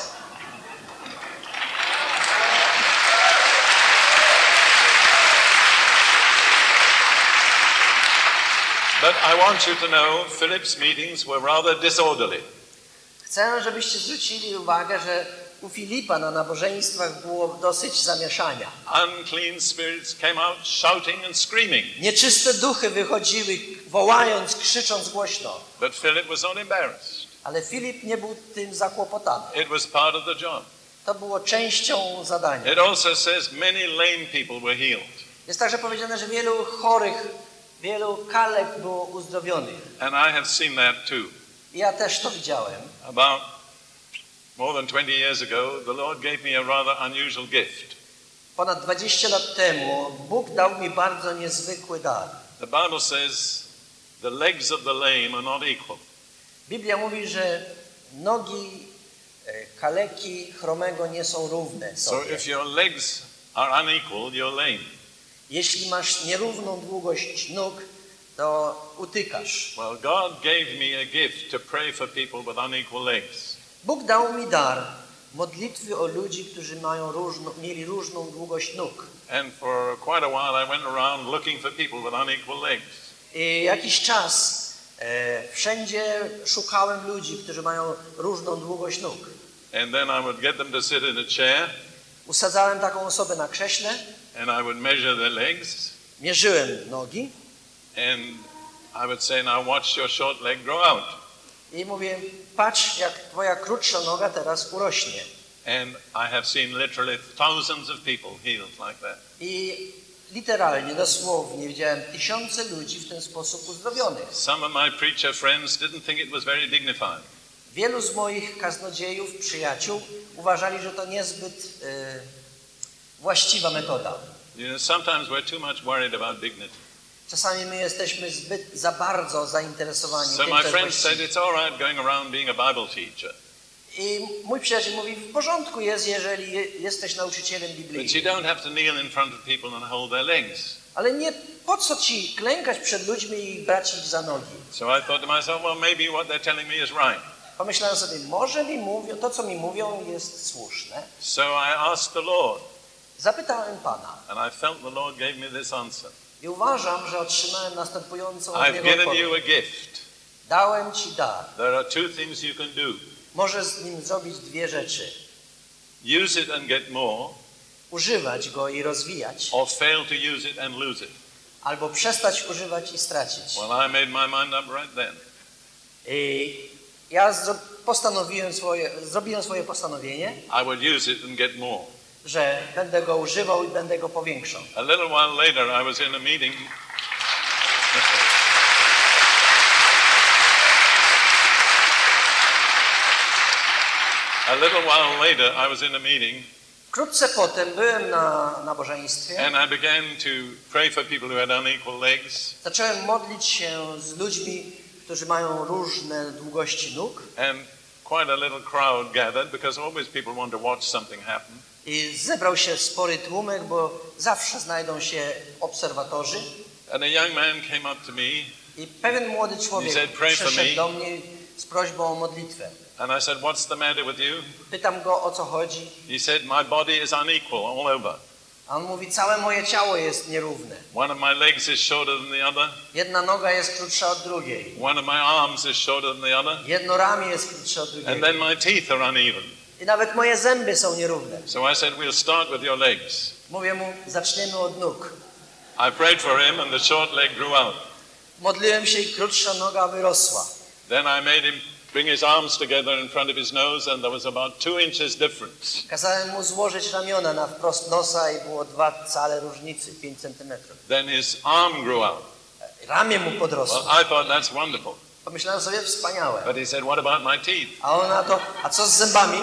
But I want you to know, Philip's meetings were rather disorderly. Chcę, żebyście zwrócili uwagę, że u Filipa na nabożeństwach było dosyć zamieszania. Unclean spirits came out shouting and screaming. Nieczyste duchy wychodziły, wołając, krzycząc głośno. But Philip was not embarrassed. Ale Filip nie był tym zakłopotany. It was part of the job. To było częścią zadania. It also says many lame people were healed. Jest także powiedziane, że wielu chorych, wielu kalek było uzdrowionych. And I have seen that too. Ja też to widziałem. About more than 20 years ago, the Lord gave me a rather unusual gift. Ponad 20 lat temu Bóg dał mi bardzo niezwykły dar. The Bible says the legs of the lame are not equal. Biblia mówi, że nogi kaleki chromego nie są równe So sobie. if your legs are unequal, you're lame. Jeśli masz nierówną długość nóg, to utykasz. Well, God gave me a gift to pray for people with unequal legs. Bóg dał mi dar modlitwy o ludzi, którzy mieli różną długość nóg. And for quite a while I went around looking for people with unequal legs. I jakiś czas wszędzie szukałem ludzi, którzy mają różną długość nóg. And then I would get them to sit in a chair. Usadzałem taką osobę na krześle. And I would measure their legs. Mierzyłem nogi. And I would say, now watch your short leg grow out. I mówię, patrz, jak twoja krótsza noga teraz urośnie. And I have seen literally thousands of people healed like that. I literalnie, dosłownie widziałem tysiące ludzi w ten sposób uzdrowionych. Some of my preacher friends didn't think it was very dignified. Wielu z moich kaznodziejów, przyjaciół uważali, że to niezbyt właściwa metoda. You know, sometimes we're too much worried about dignity. Czasami my jesteśmy za bardzo zainteresowani So tym, my co friend jest said właściwe. it's all right going around being a Bible teacher, I mój przyjaciel mówi, w porządku jest, jeżeli jesteś nauczycielem but you biblijnym. don't have to kneel in front of people and hold their legs. Ale nie po co ci klękać przed ludźmi i brać ich za nogi. So I thought to myself, well, maybe what they're telling me is right. Pomyślałem sobie, może mi mówią, to co mi mówią jest słuszne. So I asked the Lord, Zapytałem Pana and I felt the Lord gave me this answer. i uważam, że otrzymałem następującą od I've Niego given odpowiedź. you a gift. Dałem ci dar. There are two things you can do. Możesz z nim zrobić dwie rzeczy. Use it and get more, Używać go i rozwijać, or fail to use it and lose it. albo przestać używać i stracić. Well, I made my mind up right then. I ja zrobiłem swoje postanowienie I would use it and get more. że będę go używał i będę go powiększał. A little while later I was in a meeting. A little while later I was in a meeting. Wkrótce potem byłem na nabożeństwie. And I began to pray for people who had unequal legs. Zacząłem modlić się z ludźmi, którzy mają różne długości nóg. And quite a little crowd gathered because always people want to watch something happen. I zebrał się spory tłumek, bo zawsze znajdą się obserwatorzy. And a young man came up to me. I pewien młody człowiek przyszedł do mnie z prośbą o modlitwę. And I said, "What's the matter with you?" Pytam go, o co chodzi. He said, "My body is unequal all over." A on mówi, całe moje ciało jest nierówne. One of my legs is shorter than the other. Jedna noga jest krótsza od drugiej. One of my arms is shorter than the other. Jedno ramię jest krótsze od drugiego. And then my teeth are uneven. I nawet moje zęby są nierówne. So I said, "We'll start with your legs." Mówię mu, zaczniemy od nóg. I prayed for him and the short leg grew out. Modliłem się i krótsza noga wyrosła. Then I made him bring his arms together in front of his nose and there was about 2 inches difference. Kazałem mu złożyć ramiona na wprost nosa i było 2 cale różnicy, 5 centymetrów. Then his arm grew out. Ramię mu podrosło. Well, I thought that's wonderful. Pomyślałem sobie, wspaniałe. But he said, "What about my teeth?" A on na to, a co z zębami?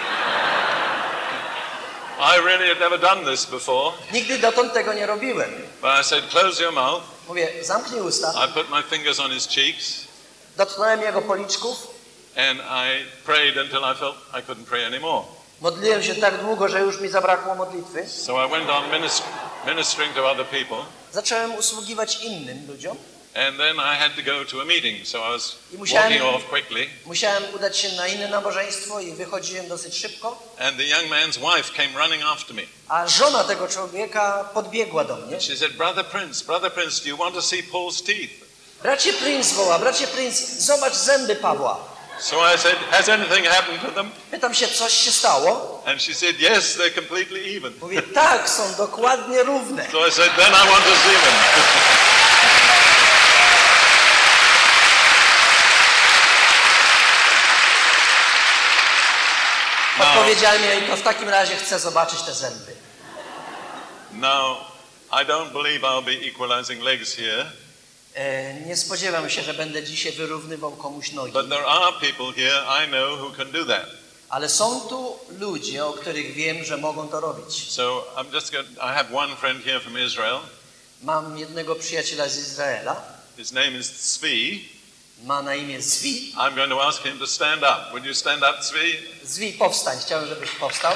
I really had never done this before. Nigdy dotąd tego nie robiłem. But I said, "Close your mouth." Mówię, zamknij usta. I put my fingers on his cheeks. Dotknąłem jego policzków. And I prayed until I felt I couldn't pray anymore. Modliłem się tak długo, że już mi zabrakło modlitwy. So I went on ministering to other people. Zacząłem usługiwać innym ludziom. And then I had to go to a meeting, so I was walking off quickly. Musiałem udać się na inne nabożeństwo i wychodziłem dosyć szybko. And the young man's wife came running after me. A żona tego człowieka podbiegła do mnie. She said, Brother Prince, do you want to see Paul's teeth?" Bracie Prince woła, bracie Prince, zobacz zęby Pawła. So I said, "Has anything happened to them?" Pytam się, coś się stało? And she said, "Yes, they're completely even." Mówię, tak, są dokładnie równe. So I said, "Then I want to see them." Odpowiedziałem jej, to w takim razie chcę zobaczyć te zęby. Now, I don't believe I'll be equalizing legs here. Nie spodziewam się, że będę dzisiaj wyrównywał komuś nogi. But there are people here I know who can do that. Ale są tu ludzie, o których wiem, że mogą to robić. So I have one friend here from Israel. Mam jednego przyjaciela z Izraela. His name is Zvi. Ma na imię Zvi. I'm going to ask him to stand up. Would you stand up, Zvi? Zvi, powstań. Chciałem, żebyś powstał.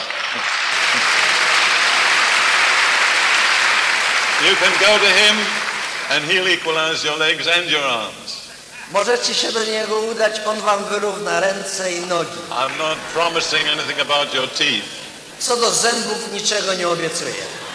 You can go to him and he'll equalize your legs and your arms. Możecie się do niego udać, on wam wyrówna ręce i nogi. I'm not promising anything about your teeth. Co do zębów niczego nie obiecuję.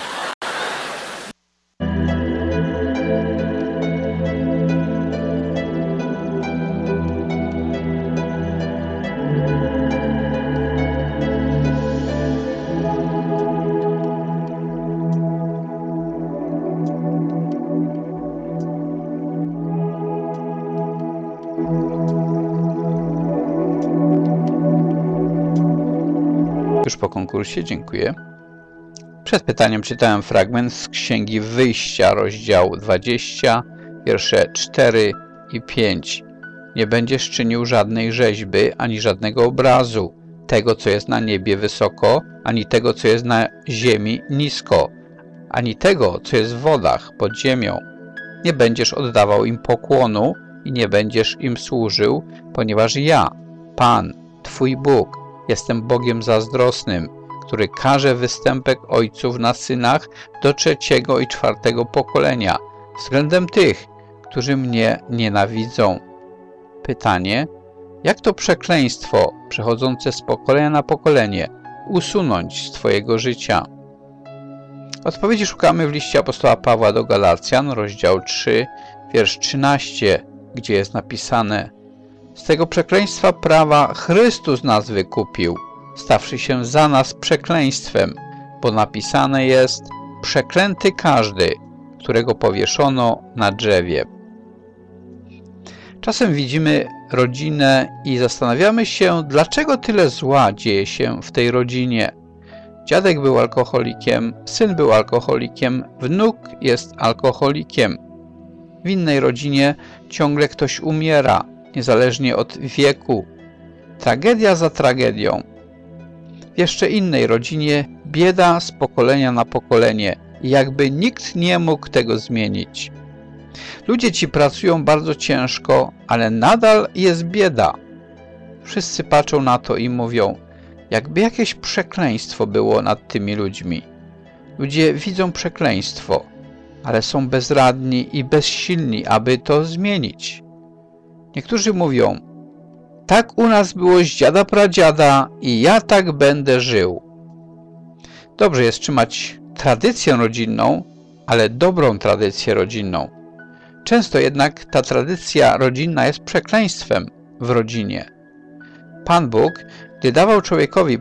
Już po konkursie, dziękuję. Przed pytaniem czytałem fragment z Księgi Wyjścia, rozdział 20, wiersze 4 i 5. Nie będziesz czynił żadnej rzeźby, ani żadnego obrazu, tego, co jest na niebie wysoko, ani tego, co jest na ziemi nisko, ani tego, co jest w wodach pod ziemią. Nie będziesz oddawał im pokłonu i nie będziesz im służył, ponieważ ja, Pan, Twój Bóg, jestem Bogiem zazdrosnym, który karze występek ojców na synach do 3. i 4. pokolenia, względem tych, którzy mnie nienawidzą. Pytanie, jak to przekleństwo przechodzące z pokolenia na pokolenie usunąć z Twojego życia? Odpowiedzi szukamy w liście apostoła Pawła do Galacjan, rozdział 3, wiersz 13, gdzie jest napisane: z tego przekleństwa prawa Chrystus nas wykupił, stawszy się za nas przekleństwem, bo napisane jest: przeklęty każdy, którego powieszono na drzewie. Czasem widzimy rodzinę i zastanawiamy się, dlaczego tyle zła dzieje się w tej rodzinie. dziadek był alkoholikiem, syn był alkoholikiem, wnuk jest alkoholikiem. W innej rodzinie ciągle ktoś umiera, niezależnie od wieku. Tragedia za tragedią. W jeszcze innej rodzinie bieda z pokolenia na pokolenie, jakby nikt nie mógł tego zmienić. Ludzie ci pracują bardzo ciężko, ale nadal jest bieda. Wszyscy patrzą na to i mówią, jakby jakieś przekleństwo było nad tymi ludźmi. Ludzie widzą przekleństwo, ale są bezradni i bezsilni, aby to zmienić. Niektórzy mówią, tak u nas było z dziada pradziada i ja tak będę żył. Dobrze jest trzymać tradycję rodzinną, ale dobrą tradycję rodzinną. Często jednak ta tradycja rodzinna jest przekleństwem w rodzinie. Pan Bóg, gdy dawał człowiekowi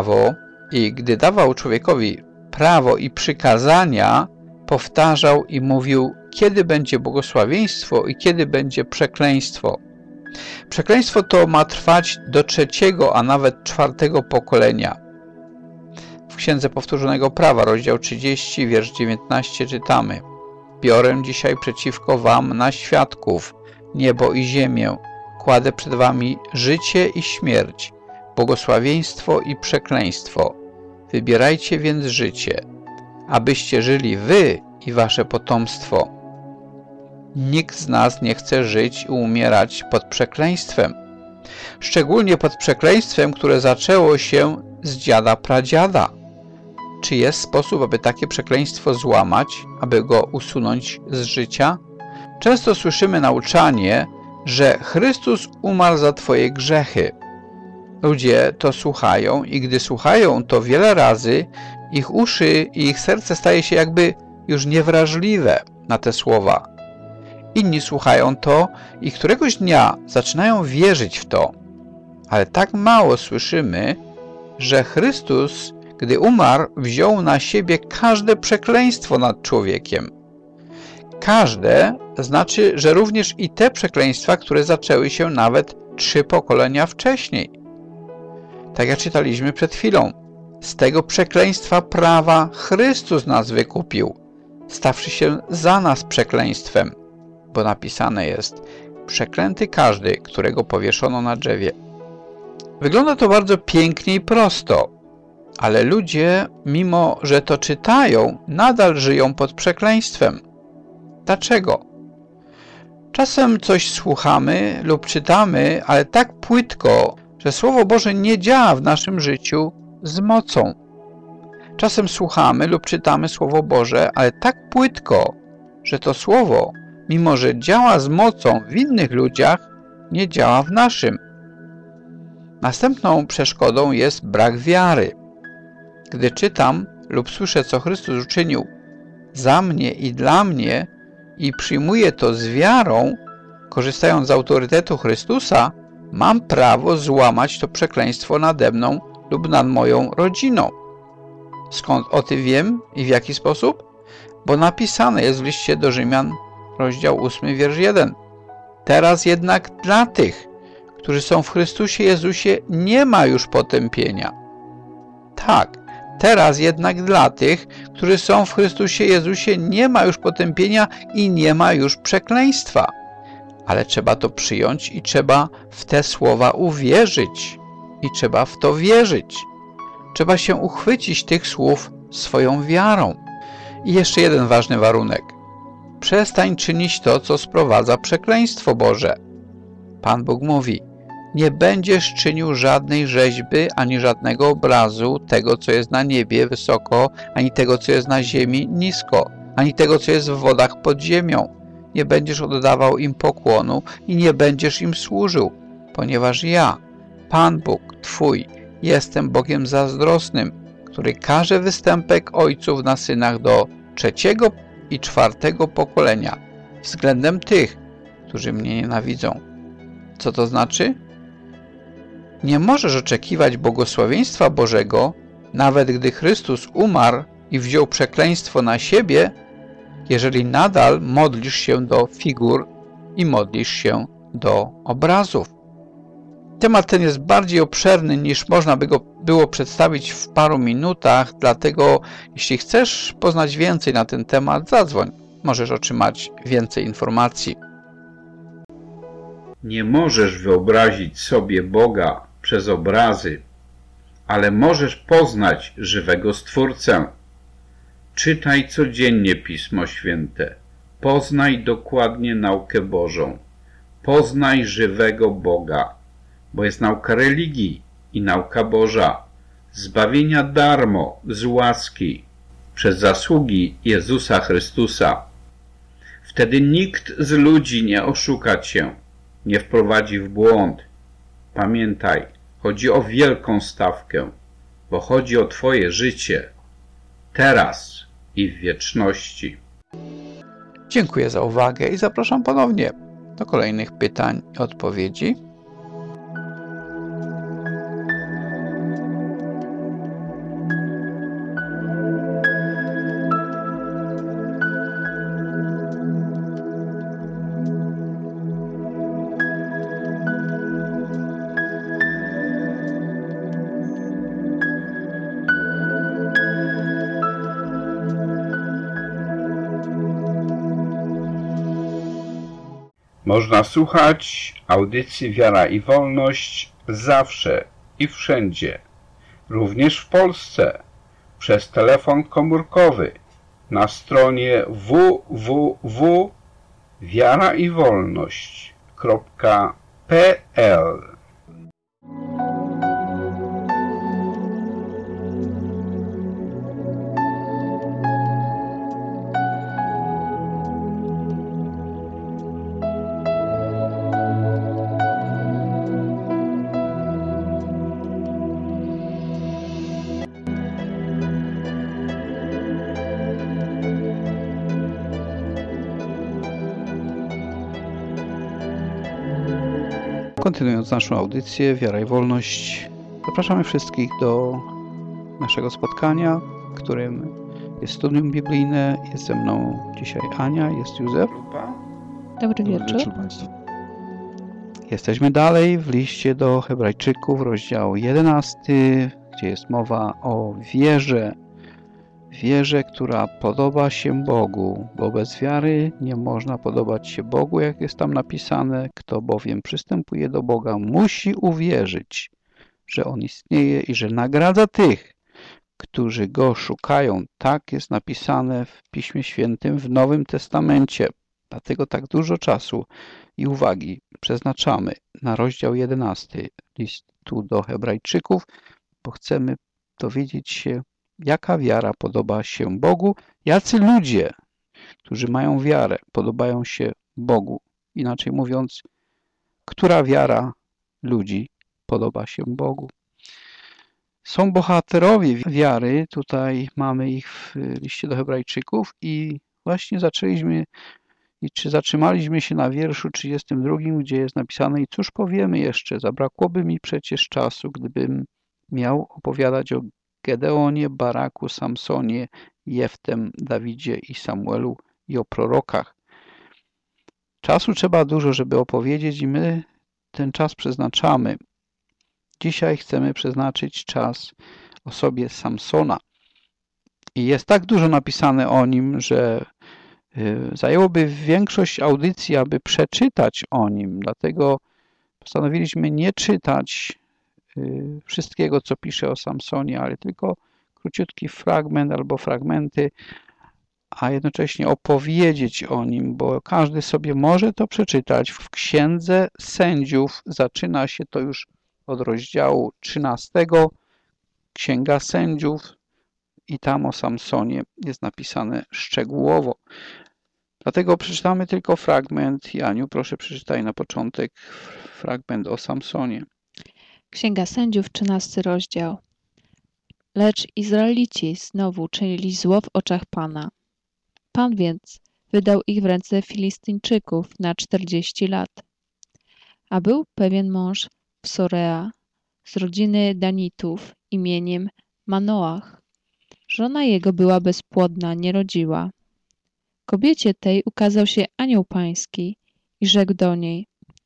prawo i przykazania, powtarzał i mówił, kiedy będzie błogosławieństwo i kiedy będzie przekleństwo. Przekleństwo to ma trwać do 3., a nawet 4. pokolenia. W Księdze Powtórzonego Prawa, rozdział 30, wiersz 19 czytamy: Biorę dzisiaj przeciwko wam na świadków niebo i ziemię, kładę przed wami życie i śmierć, błogosławieństwo i przekleństwo. Wybierajcie więc życie, abyście żyli wy i wasze potomstwo. Nikt z nas nie chce żyć i umierać pod przekleństwem. Szczególnie pod przekleństwem, które zaczęło się z dziada pradziada. Czy jest sposób, aby takie przekleństwo złamać, aby go usunąć z życia? Często słyszymy nauczanie, że Chrystus umarł za twoje grzechy. Ludzie to słuchają i gdy słuchają to wiele razy, ich uszy i ich serce staje się jakby już niewrażliwe na te słowa. Inni słuchają to i któregoś dnia zaczynają wierzyć w to. Ale tak mało słyszymy, że Chrystus, gdy umarł, wziął na siebie każde przekleństwo nad człowiekiem. Każde znaczy, że również i te przekleństwa, które zaczęły się nawet 3 pokolenia wcześniej. Tak jak czytaliśmy przed chwilą, z tego przekleństwa prawa Chrystus nas wykupił, stawszy się za nas przekleństwem, bo napisane jest: przeklęty każdy, którego powieszono na drzewie. Wygląda to bardzo pięknie i prosto, ale ludzie, mimo że to czytają, nadal żyją pod przekleństwem. Dlaczego? Czasem coś słuchamy lub czytamy, ale tak płytko, że Słowo Boże nie działa w naszym życiu z mocą. Czasem słuchamy lub czytamy Słowo Boże, ale tak płytko, że to Słowo, mimo że działa z mocą w innych ludziach, nie działa w naszym. Następną przeszkodą jest brak wiary. Gdy czytam lub słyszę, co Chrystus uczynił za mnie i dla mnie i przyjmuję to z wiarą, korzystając z autorytetu Chrystusa, mam prawo złamać to przekleństwo nade mną lub nad moją rodziną. Skąd o tym wiem i w jaki sposób? Bo napisane jest w liście do Rzymian, rozdział 8, wiersz 1. Teraz jednak dla tych, którzy są w Chrystusie Jezusie, nie ma już potępienia. Tak, teraz jednak dla tych, którzy są w Chrystusie Jezusie, nie ma już potępienia i nie ma już przekleństwa. Ale trzeba to przyjąć i trzeba w te słowa uwierzyć. I trzeba w to wierzyć. Trzeba się uchwycić tych słów swoją wiarą. I jeszcze jeden ważny warunek. Przestań czynić to, co sprowadza przekleństwo Boże. Pan Bóg mówi: nie będziesz czynił żadnej rzeźby, ani żadnego obrazu tego, co jest na niebie wysoko, ani tego, co jest na ziemi nisko, ani tego, co jest w wodach pod ziemią. Nie będziesz oddawał im pokłonu i nie będziesz im służył, ponieważ ja, Pan Bóg Twój, jestem Bogiem zazdrosnym, który każe występek ojców na synach do 3. i 4. pokolenia względem tych, którzy mnie nienawidzą. Co to znaczy? Nie możesz oczekiwać błogosławieństwa Bożego, nawet gdy Chrystus umarł i wziął przekleństwo na siebie, jeżeli nadal modlisz się do figur i modlisz się do obrazów. Temat ten jest bardziej obszerny niż można by go było przedstawić w paru minutach, dlatego jeśli chcesz poznać więcej na ten temat, zadzwoń. Możesz otrzymać więcej informacji. Nie możesz wyobrazić sobie Boga przez obrazy, ale możesz poznać żywego Stwórcę. Czytaj codziennie Pismo Święte. Poznaj dokładnie naukę Bożą. Poznaj żywego Boga, bo jest nauka religii i nauka Boża, zbawienia darmo, z łaski, przez zasługi Jezusa Chrystusa. Wtedy nikt z ludzi nie oszuka cię, nie wprowadzi w błąd. Pamiętaj, chodzi o wielką stawkę, bo chodzi o twoje życie, teraz i w wieczności. Dziękuję za uwagę i zapraszam ponownie do kolejnych pytań i odpowiedzi. Można słuchać audycji Wiara i Wolność zawsze i wszędzie, również w Polsce, przez telefon komórkowy na stronie www.wiaraiwolność.pl. Kontynuując naszą audycję Wiara i Wolność, zapraszamy wszystkich do naszego spotkania, którym jest studium biblijne. Jest ze mną dzisiaj Ania, jest Józef. Dobry wieczór. Jesteśmy dalej w liście do Hebrajczyków, rozdział 11, gdzie jest mowa o wierze. Wierze, która podoba się Bogu, bo bez wiary nie można podobać się Bogu, jak jest tam napisane. Kto bowiem przystępuje do Boga, musi uwierzyć, że On istnieje i że nagradza tych, którzy Go szukają. Tak jest napisane w Piśmie Świętym, w Nowym Testamencie. Dlatego tak dużo czasu i uwagi przeznaczamy na rozdział 11 listu do Hebrajczyków, bo chcemy dowiedzieć się, jaka wiara podoba się Bogu, jacy ludzie, którzy mają wiarę, podobają się Bogu. Inaczej mówiąc, która wiara ludzi podoba się Bogu. Są bohaterowie wiary, tutaj mamy ich w liście do Hebrajczyków i właśnie zatrzymaliśmy się na wierszu 32, gdzie jest napisane: i cóż powiemy jeszcze, zabrakłoby mi przecież czasu, gdybym miał opowiadać o Gedeonie, Baraku, Samsonie, Jeftem, Dawidzie i Samuelu i o prorokach. Czasu trzeba dużo, żeby opowiedzieć i my ten czas przeznaczamy. Dzisiaj chcemy przeznaczyć czas osobie Samsona. I jest tak dużo napisane o nim, że zajęłoby większość audycji, aby przeczytać o nim. Dlatego postanowiliśmy nie czytać wszystkiego, co pisze o Samsonie, ale tylko króciutki fragment albo fragmenty, a jednocześnie opowiedzieć o nim, bo każdy sobie może to przeczytać. W Księdze Sędziów zaczyna się to już od rozdziału 13, Księga Sędziów, i tam o Samsonie jest napisane szczegółowo. Dlatego przeczytamy tylko fragment. Janiu, proszę, przeczytaj na początek fragment o Samsonie. Księga Sędziów, 13 rozdział. Lecz Izraelici znowu czynili zło w oczach Pana. Pan więc wydał ich w ręce Filistyńczyków na 40 lat. A był pewien mąż w Sorea z rodziny Danitów imieniem Manoach. Żona jego była bezpłodna, nie rodziła. Kobiecie tej ukazał się anioł pański i rzekł do niej: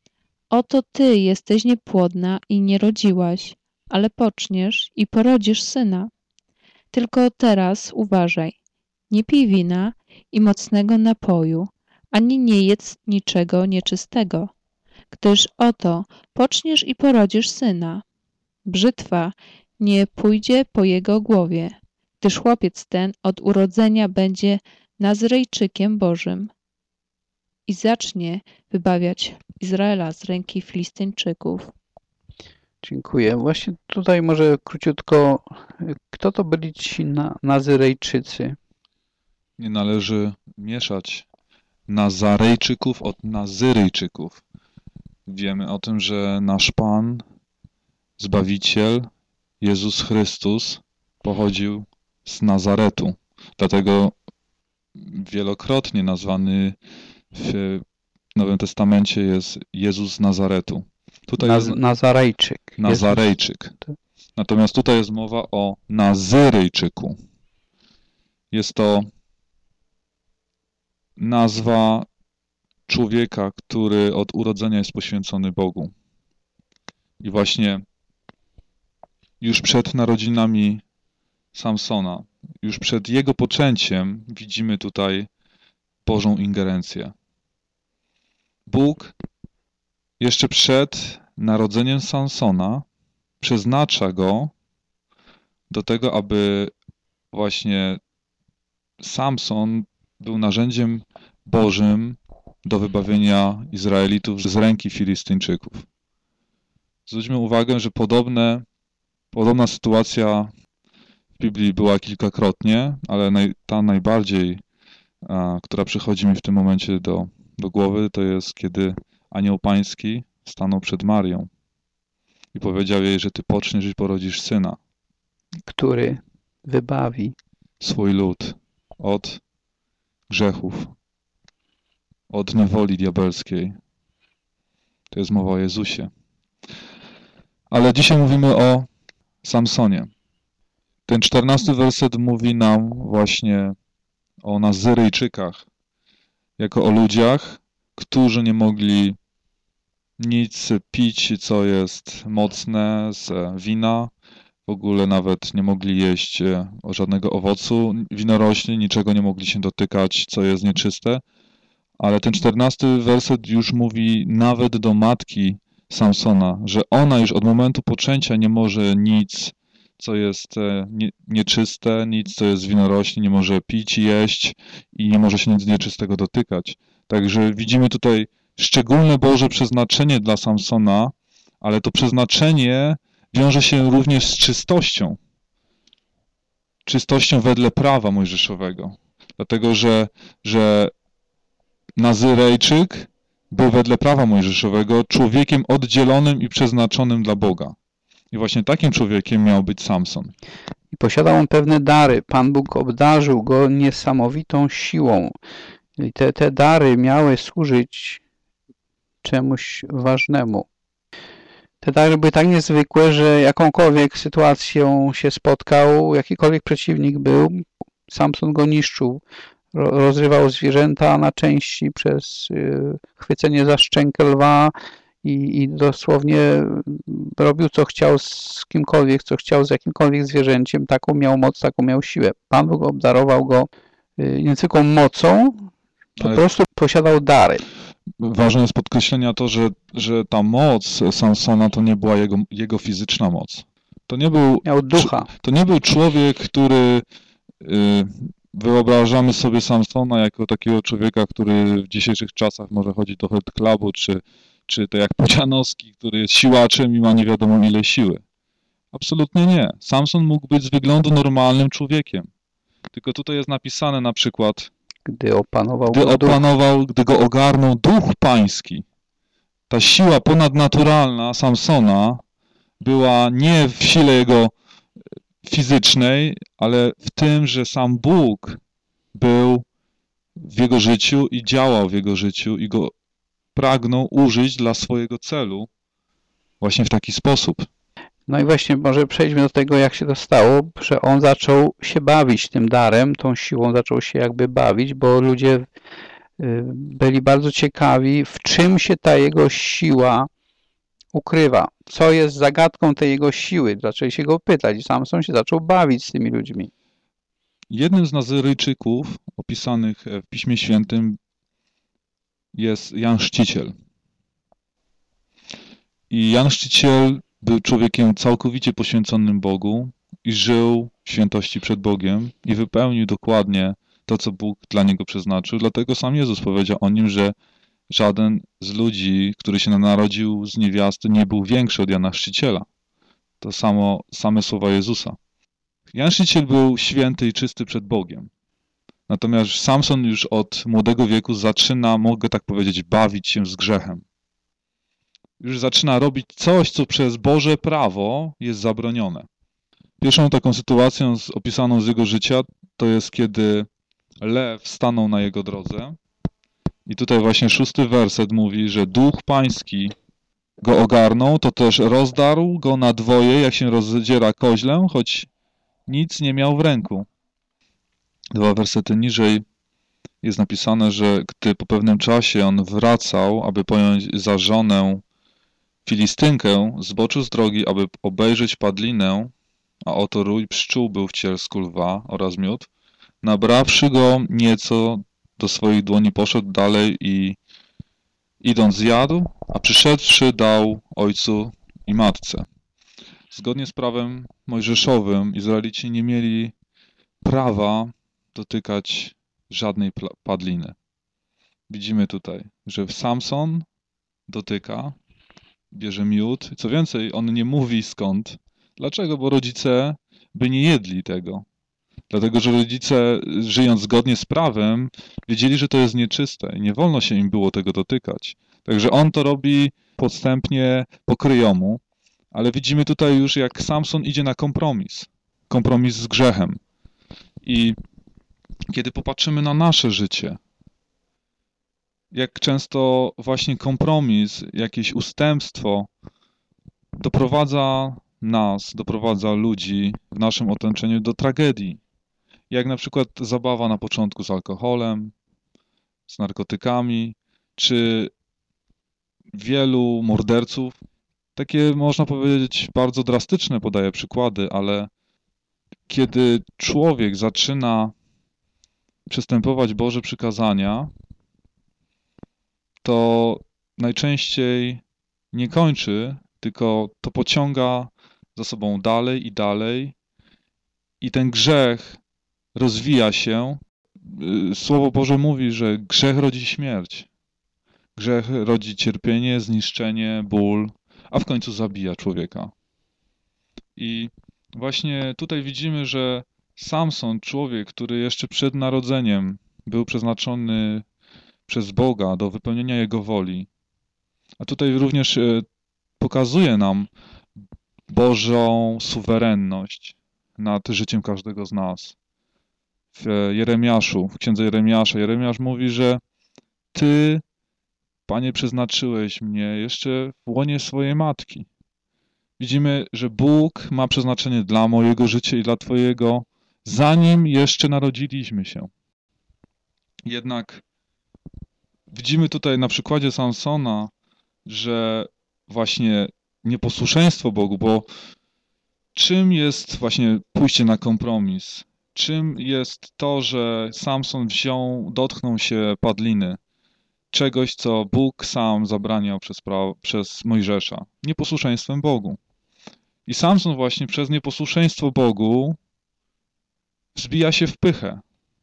Oto ty jesteś niepłodna i nie rodziłaś, ale poczniesz i porodzisz syna. Tylko teraz uważaj, nie pij wina i mocnego napoju, ani nie jedz niczego nieczystego, gdyż oto poczniesz i porodzisz syna. Brzytwa nie pójdzie po jego głowie, gdyż chłopiec ten od urodzenia będzie Nazrejczykiem Bożym i zacznie wybawiać Izraela z ręki Filistyńczyków. Dziękuję. Właśnie tutaj może króciutko, kto to byli ci Nazyrejczycy? Nie należy mieszać Nazarejczyków od Nazyryjczyków. Wiemy o tym, że nasz Pan, Zbawiciel, Jezus Chrystus pochodził z Nazaretu. Dlatego wielokrotnie nazwany w Nowym Testamencie jest Jezus z Nazaretu. Tutaj jest Nazarejczyk. Nazarejczyk. Natomiast tutaj jest mowa o Nazyryjczyku. Jest to nazwa człowieka, który od urodzenia jest poświęcony Bogu. I właśnie już przed narodzinami Samsona, już przed jego poczęciem widzimy tutaj Bożą ingerencję. Bóg jeszcze przed narodzeniem Samsona przeznacza go do tego, aby właśnie Samson był narzędziem Bożym do wybawienia Izraelitów z ręki Filistyńczyków. Zwróćmy uwagę, że podobna sytuacja w Biblii była kilkakrotnie, ale ta najbardziej, która przychodzi mi w tym momencie do głowy, to jest kiedy anioł pański stanął przed Marią i powiedział jej, że ty poczniesz i porodzisz syna, który wybawi swój lud od grzechów, od niewoli diabelskiej. To jest mowa o Jezusie. Ale dzisiaj mówimy o Samsonie. Ten 14 werset mówi nam właśnie o Nazyryjczykach, jako o ludziach, którzy nie mogli nic pić, co jest mocne z wina, w ogóle nawet nie mogli jeść żadnego owocu winorośli, niczego nie mogli się dotykać, co jest nieczyste. Ale ten 14 werset już mówi nawet do matki Samsona, że ona już od momentu poczęcia nie może nic, co jest nieczyste, nic, co jest z winorośli, nie może pić, jeść i nie może się nic nieczystego dotykać. Także widzimy tutaj szczególne Boże przeznaczenie dla Samsona, ale to przeznaczenie wiąże się również z czystością. Czystością wedle prawa mojżeszowego. Dlatego, że Nazyrejczyk był wedle prawa mojżeszowego człowiekiem oddzielonym i przeznaczonym dla Boga. I właśnie takim człowiekiem miał być Samson. I posiadał on pewne dary. Pan Bóg obdarzył go niesamowitą siłą. I te dary miały służyć czemuś ważnemu. Te dary były tak niezwykłe, że jakąkolwiek sytuacją się spotkał, jakikolwiek przeciwnik był, Samson go niszczył. Rozrywał zwierzęta na części przez chwycenie za szczękę lwa i dosłownie robił co chciał z kimkolwiek, co chciał z jakimkolwiek zwierzęciem. Taką miał moc, taką miał siłę. Pan Bóg obdarował go niezwykłą mocą, po prostu posiadał dary. Ważne jest podkreślenia to, że ta moc Samsona to nie była jego fizyczna moc. Miał ducha. To nie był człowiek, który... Wyobrażamy sobie Samsona jako takiego człowieka, który w dzisiejszych czasach może chodzić do health clubu, czy to jak Pocianowski, który jest siłaczem i ma nie wiadomo ile siły. Absolutnie nie. Samson mógł być z wyglądu normalnym człowiekiem. Tylko tutaj jest napisane na przykład, gdy go ogarnął duch pański. Ta siła ponadnaturalna Samsona była nie w sile jego fizycznej, ale w tym, że sam Bóg był w jego życiu i działał w jego życiu i go pragnął użyć dla swojego celu właśnie w taki sposób. No i właśnie może przejdźmy do tego, jak się to stało, że on zaczął się bawić tym darem, tą siłą zaczął się jakby bawić, bo ludzie byli bardzo ciekawi, w czym się ta jego siła ukrywa? Co jest zagadką tej jego siły? Zaczęli się go pytać i Samson się zaczął bawić z tymi ludźmi. Jednym z Nazyryjczyków opisanych w Piśmie Świętym jest Jan Chrzciciel. I Jan Chrzciciel był człowiekiem całkowicie poświęconym Bogu i żył w świętości przed Bogiem i wypełnił dokładnie to, co Bóg dla niego przeznaczył. Dlatego sam Jezus powiedział o nim, że żaden z ludzi, który się narodził z niewiasty, nie był większy od Jana Chrzciciela. To same słowa Jezusa. Jan Chrzciciel był święty i czysty przed Bogiem. Natomiast Samson już od młodego wieku zaczyna, mogę tak powiedzieć, bawić się z grzechem. Już zaczyna robić coś, co przez Boże prawo jest zabronione. Pierwszą taką sytuacją opisaną z jego życia to jest, kiedy lew stanął na jego drodze. I tutaj właśnie 6 werset mówi, że Duch Pański go ogarnął, to też rozdarł go na dwoje, jak się rozdziera koźlę, choć nic nie miał w ręku. 2 wersety niżej jest napisane, że gdy po pewnym czasie on wracał, aby pojąć za żonę Filistynkę, zboczył z drogi, aby obejrzeć padlinę, a oto rój pszczół był w cielsku lwa oraz miód. Nabrawszy go nieco do swoich dłoni, poszedł dalej i idąc zjadł, a przyszedłszy dał ojcu i matce. Zgodnie z prawem mojżeszowym Izraelici nie mieli prawa dotykać żadnej padliny. Widzimy tutaj, że Samson dotyka, bierze miód. Co więcej, on nie mówi skąd. Dlaczego? Bo rodzice by nie jedli tego. Dlatego, że rodzice, żyjąc zgodnie z prawem, wiedzieli, że to jest nieczyste i nie wolno się im było tego dotykać. Także on to robi podstępnie po kryjomu, ale widzimy tutaj już, jak Samson idzie na kompromis. Kompromis z grzechem. I kiedy popatrzymy na nasze życie, jak często właśnie kompromis, jakieś ustępstwo doprowadza ludzi w naszym otoczeniu do tragedii. Jak na przykład zabawa na początku z alkoholem, z narkotykami, czy wielu morderców. Takie, można powiedzieć, bardzo drastyczne podaję przykłady, ale kiedy człowiek zaczyna przestępować Boże przykazania, to najczęściej nie kończy, tylko to pociąga za sobą dalej i dalej i ten grzech rozwija się. Słowo Boże mówi, że grzech rodzi śmierć. Grzech rodzi cierpienie, zniszczenie, ból, a w końcu zabija człowieka. I właśnie tutaj widzimy, że Samson, człowiek, który jeszcze przed narodzeniem był przeznaczony przez Boga do wypełnienia Jego woli, a tutaj również pokazuje nam Bożą suwerenność nad życiem każdego z nas. W Jeremiaszu, w księdze Jeremiasza, Jeremiasz mówi, że Ty, Panie, przeznaczyłeś mnie jeszcze w łonie swojej matki. Widzimy, że Bóg ma przeznaczenie dla mojego życia i dla Twojego, zanim jeszcze narodziliśmy się. Jednak widzimy tutaj na przykładzie Samsona, że właśnie nieposłuszeństwo Bogu, bo czym jest właśnie pójście na kompromis? Czym jest to, że Samson dotknął się padliny? Czegoś, co Bóg sam zabraniał przez Mojżesza. Nieposłuszeństwem Bogu. I Samson właśnie przez nieposłuszeństwo Bogu wzbija się w pychę.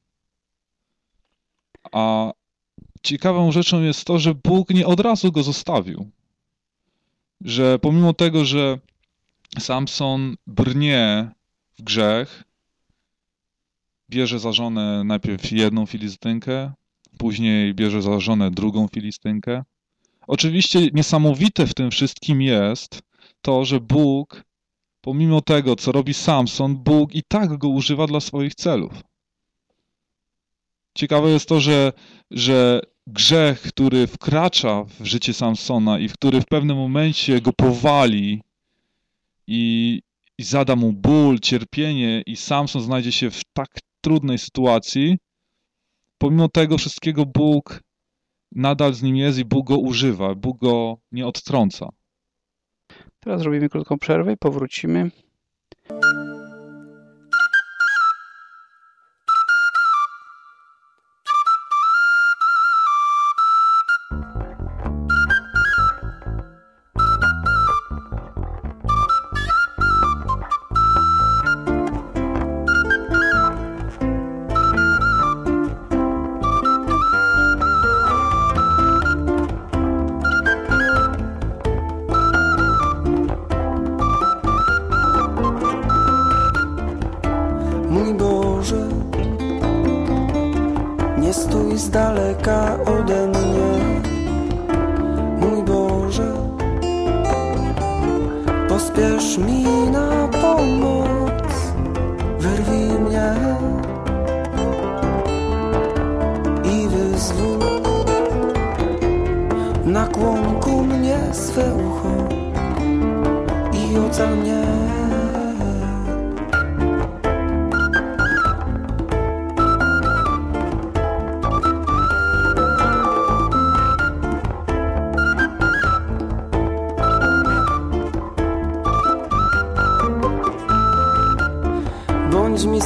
A ciekawą rzeczą jest to, że Bóg nie od razu go zostawił. Że pomimo tego, że Samson brnie w grzech, bierze za żonę najpierw jedną Filistynkę, później bierze za żonę drugą Filistynkę. Oczywiście niesamowite w tym wszystkim jest to, że Bóg, pomimo tego, co robi Samson, Bóg i tak go używa dla swoich celów. Ciekawe jest to, że grzech, który wkracza w życie Samsona i który w pewnym momencie go powali i zada mu ból, cierpienie i Samson znajdzie się w tak trudnej sytuacji, pomimo tego wszystkiego Bóg nadal z nim jest i Bóg go używa, Bóg go nie odtrąca. Teraz zrobimy krótką przerwę i powrócimy. Mój Boże, nie stój z daleka ode mnie. Mój Boże, pospiesz mi na pomoc. Wyrwij mnie i wyzwól. Nakłoń ku mnie swe ucho i ocal mnie. Bądź mi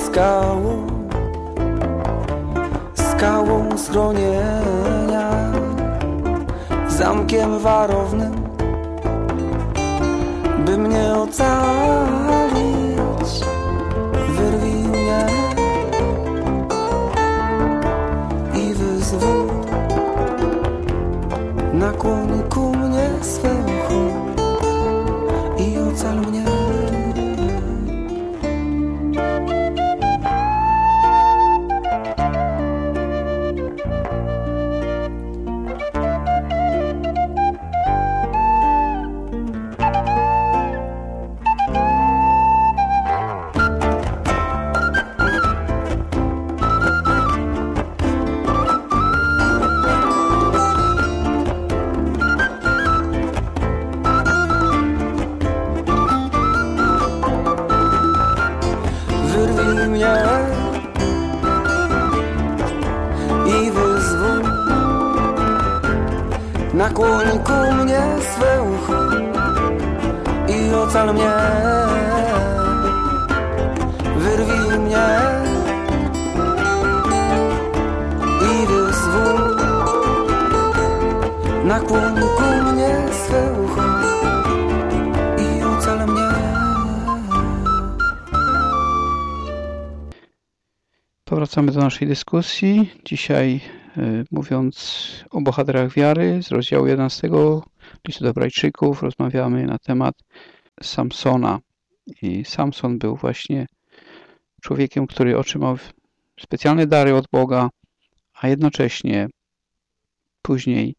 skałą schronienia, zamkiem warownym, by mnie ocalić. Wyrwij mnie i wyzwól. Nakłoń ku mnie swe ucho i ocal mnie. Wyrwij mnie i wyzwól. Nakłoń ku mnie swe ucho i ocal mnie. Wyrwij mnie i wyzwól. Nakłoń ku mnie swe ucho i ocal mnie. Powracamy do naszej dyskusji. Dzisiaj mówiąc o bohaterach wiary z rozdziału 11 listu do Hebrajczyków, rozmawiamy na temat Samsona. I Samson był właśnie człowiekiem, który otrzymał specjalne dary od Boga, a jednocześnie później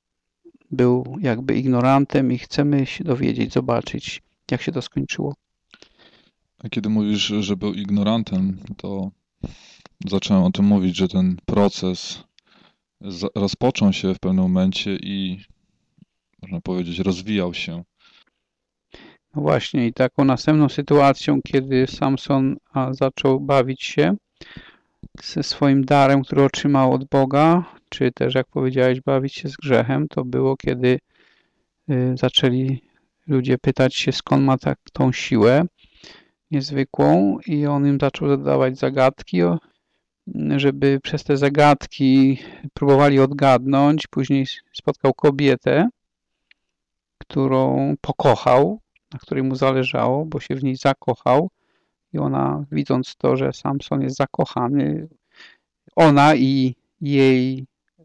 był jakby ignorantem i chcemy się dowiedzieć, zobaczyć, jak się to skończyło. A kiedy mówisz, że był ignorantem, to zacząłem o tym mówić, że ten proces rozpoczął się w pewnym momencie i, można powiedzieć, rozwijał się. No właśnie, i taką następną sytuacją, kiedy Samson zaczął bawić się ze swoim darem, który otrzymał od Boga, czy też, jak powiedziałeś, bawić się z grzechem, to było, kiedy zaczęli ludzie pytać się, skąd ma tą siłę niezwykłą, i on im zaczął zadawać zagadki, żeby przez te zagadki próbowali odgadnąć. Później spotkał kobietę, którą pokochał, na której mu zależało, bo się w niej zakochał, i ona, widząc to, że Samson jest zakochany, ona i jej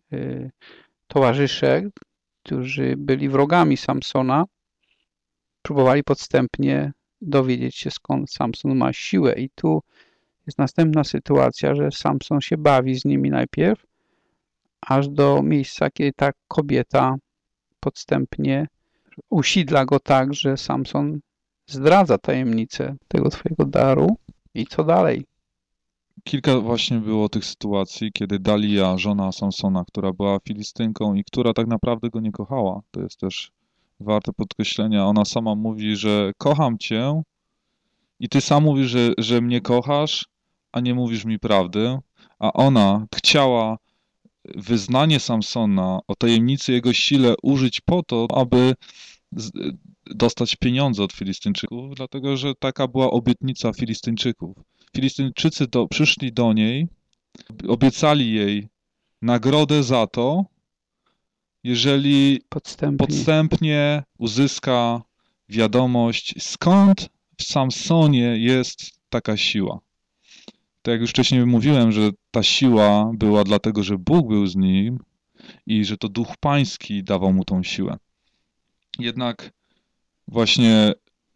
towarzysze, którzy byli wrogami Samsona, próbowali podstępnie dowiedzieć się, skąd Samson ma siłę. I tu jest następna sytuacja, że Samson się bawi z nimi najpierw, aż do miejsca, kiedy ta kobieta podstępnie usidla go tak, że Samson zdradza tajemnicę tego twojego daru. I co dalej? Kilka właśnie było tych sytuacji, kiedy Dalia, żona Samsona, która była Filistynką i która tak naprawdę go nie kochała, to jest też warte podkreślenia, ona sama mówi, że kocham cię i ty sam mówisz, że mnie kochasz, a nie mówisz mi prawdy, a ona chciała wyznanie Samsona o tajemnicy jego sile użyć po to, aby dostać pieniądze od Filistyńczyków, dlatego że taka była obietnica Filistyńczyków. Filistyńczycy przyszli do niej, obiecali jej nagrodę za to, jeżeli podstępnie uzyska wiadomość, skąd w Samsonie jest taka siła. Tak jak już wcześniej mówiłem, że ta siła była dlatego, że Bóg był z nim i że to Duch Pański dawał mu tą siłę. Jednak właśnie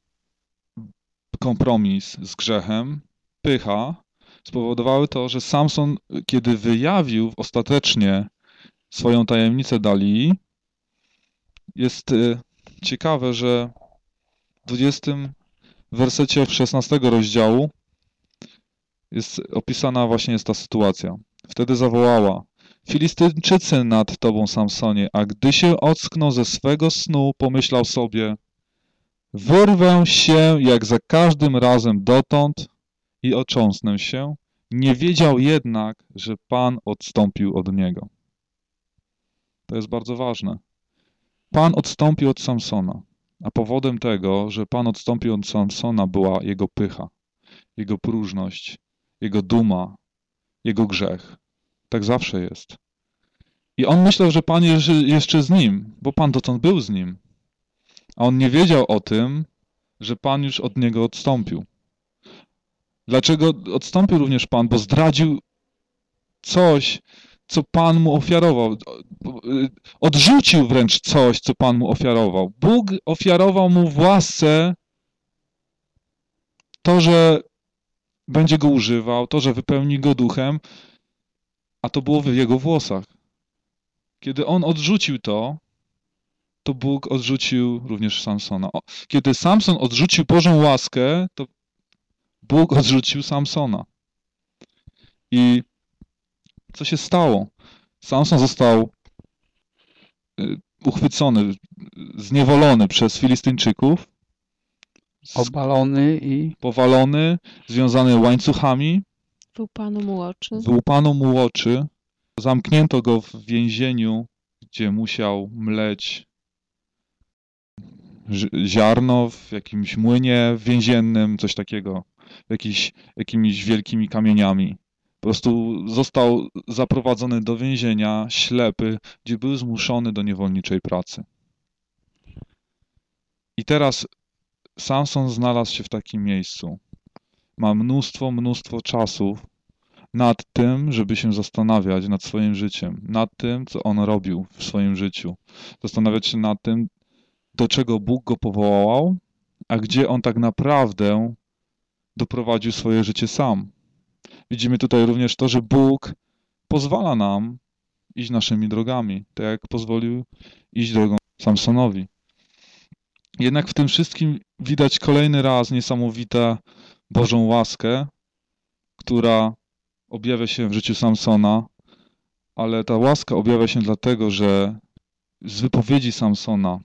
kompromis z grzechem, pycha spowodowały to, że Samson, kiedy wyjawił ostatecznie swoją tajemnicę Dalii, jest ciekawe, że w 20 wersecie 16 rozdziału jest opisana właśnie jest ta sytuacja. Wtedy zawołała: Filistyńczycy nad tobą, Samsonie, a gdy się ocknął ze swego snu, pomyślał sobie: wyrwę się jak za każdym razem dotąd i otrząsnę się. Nie wiedział jednak, że Pan odstąpił od niego. To jest bardzo ważne. Pan odstąpił od Samsona, a powodem tego, że Pan odstąpił od Samsona, była jego pycha, jego próżność, jego duma, jego grzech. Tak zawsze jest. I on myślał, że Pan jest jeszcze z nim, bo Pan dotąd był z nim. A on nie wiedział o tym, że Pan już od niego odstąpił. Dlaczego odstąpił również Pan? Bo zdradził coś, co Pan mu ofiarował. Odrzucił wręcz coś, co Pan mu ofiarował. Bóg ofiarował mu w łasce to, że będzie go używał, to, że wypełni go duchem, a to było w jego włosach. Kiedy on odrzucił to Bóg odrzucił również Samsona. Kiedy Samson odrzucił Bożą łaskę, to Bóg odrzucił Samsona. I co się stało? Samson został uchwycony, zniewolony przez Filistyńczyków, obalony i powalony, związany łańcuchami, wyłupano mu oczy, zamknięto go w więzieniu, gdzie musiał mleć ziarno w jakimś młynie więziennym, coś takiego, jakimiś wielkimi kamieniami. Po prostu został zaprowadzony do więzienia, ślepy, gdzie był zmuszony do niewolniczej pracy. I teraz Samson znalazł się w takim miejscu. Ma mnóstwo czasów nad tym, żeby się zastanawiać nad swoim życiem, nad tym, co on robił w swoim życiu. Zastanawiać się nad tym, do czego Bóg go powołał, a gdzie on tak naprawdę doprowadził swoje życie sam. Widzimy tutaj również to, że Bóg pozwala nam iść naszymi drogami, tak jak pozwolił iść drogą Samsonowi. Jednak w tym wszystkim widać kolejny raz niesamowitą Bożą łaskę, która objawia się w życiu Samsona, ale ta łaska objawia się dlatego, że z wypowiedzi Samsona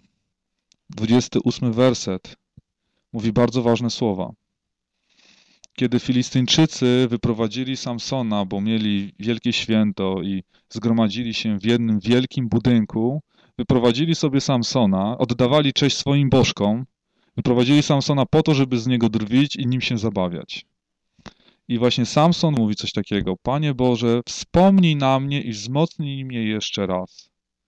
28 werset mówi bardzo ważne słowa. Kiedy Filistyńczycy wyprowadzili Samsona, bo mieli wielkie święto i zgromadzili się w jednym wielkim budynku, wyprowadzili sobie Samsona, oddawali cześć swoim bożkom, wyprowadzili Samsona po to, żeby z niego drwić i nim się zabawiać. I właśnie Samson mówi coś takiego: Panie Boże, wspomnij na mnie i wzmocnij mnie jeszcze raz.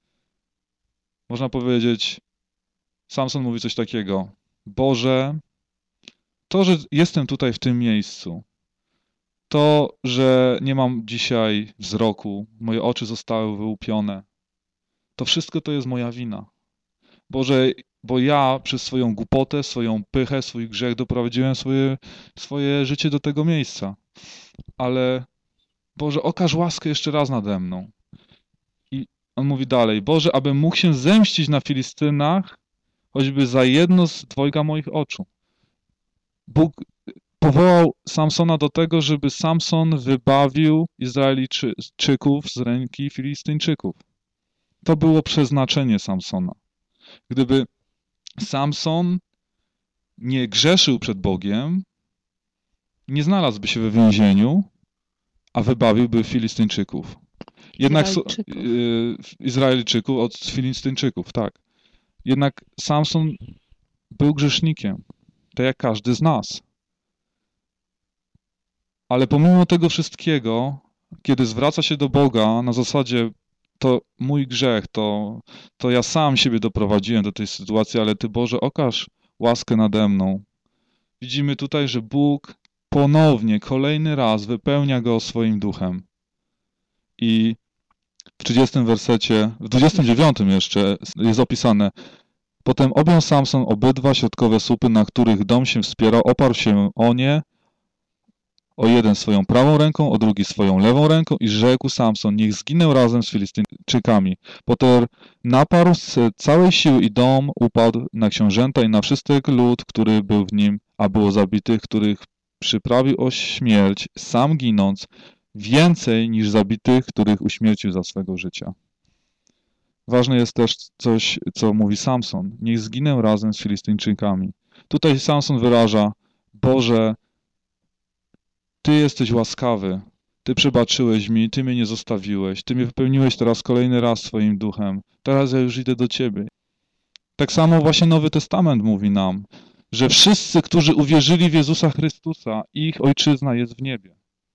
Można powiedzieć, Samson mówi coś takiego: Boże, to, że jestem tutaj w tym miejscu, to, że nie mam dzisiaj wzroku, moje oczy zostały wyłupione, to wszystko to jest moja wina. Boże, bo ja przez swoją głupotę, swoją pychę, swój grzech doprowadziłem swoje życie do tego miejsca. Ale Boże, okaż łaskę jeszcze raz nade mną. I on mówi dalej: Boże, abym mógł się zemścić na Filistynach, choćby za jedno z dwojga moich oczu. Bóg powołał Samsona do tego, żeby Samson wybawił Izraelczyków z ręki Filistyńczyków. To było przeznaczenie Samsona. Gdyby Samson nie grzeszył przed Bogiem, nie znalazłby się we więzieniu, a wybawiłby Filistyńczyków. Jednak Izraelczyków od Filistyńczyków, tak. Jednak Samson był grzesznikiem, tak jak każdy z nas. Ale pomimo tego wszystkiego, kiedy zwraca się do Boga na zasadzie to mój grzech, to ja sam siebie doprowadziłem do tej sytuacji, ale Ty, Boże, okaż łaskę nade mną. Widzimy tutaj, że Bóg ponownie, kolejny raz wypełnia go swoim duchem. I w 30 wersecie, w 29 jeszcze jest opisane: potem objął Samson obydwa środkowe słupy, na których dom się wspierał, oparł się o nie, o jeden swoją prawą ręką, o drugi swoją lewą ręką i rzekł Samson: niech zginę razem z Filistynczykami. Potem naparł z całej siły i dom upadł na książęta i na wszystek lud, który był w nim, a było zabitych, których przyprawił o śmierć, sam ginąc, więcej niż zabitych, których uśmiercił za swego życia. Ważne jest też coś, co mówi Samson: niech zginę razem z Filistyńczykami. Tutaj Samson wyraża: Boże, Ty jesteś łaskawy, Ty przebaczyłeś mi, Ty mnie nie zostawiłeś, Ty mnie wypełniłeś teraz kolejny raz swoim duchem, teraz ja już idę do Ciebie. Tak samo właśnie Nowy Testament mówi nam, że wszyscy, którzy uwierzyli w Jezusa Chrystusa, ich ojczyzna jest w niebie.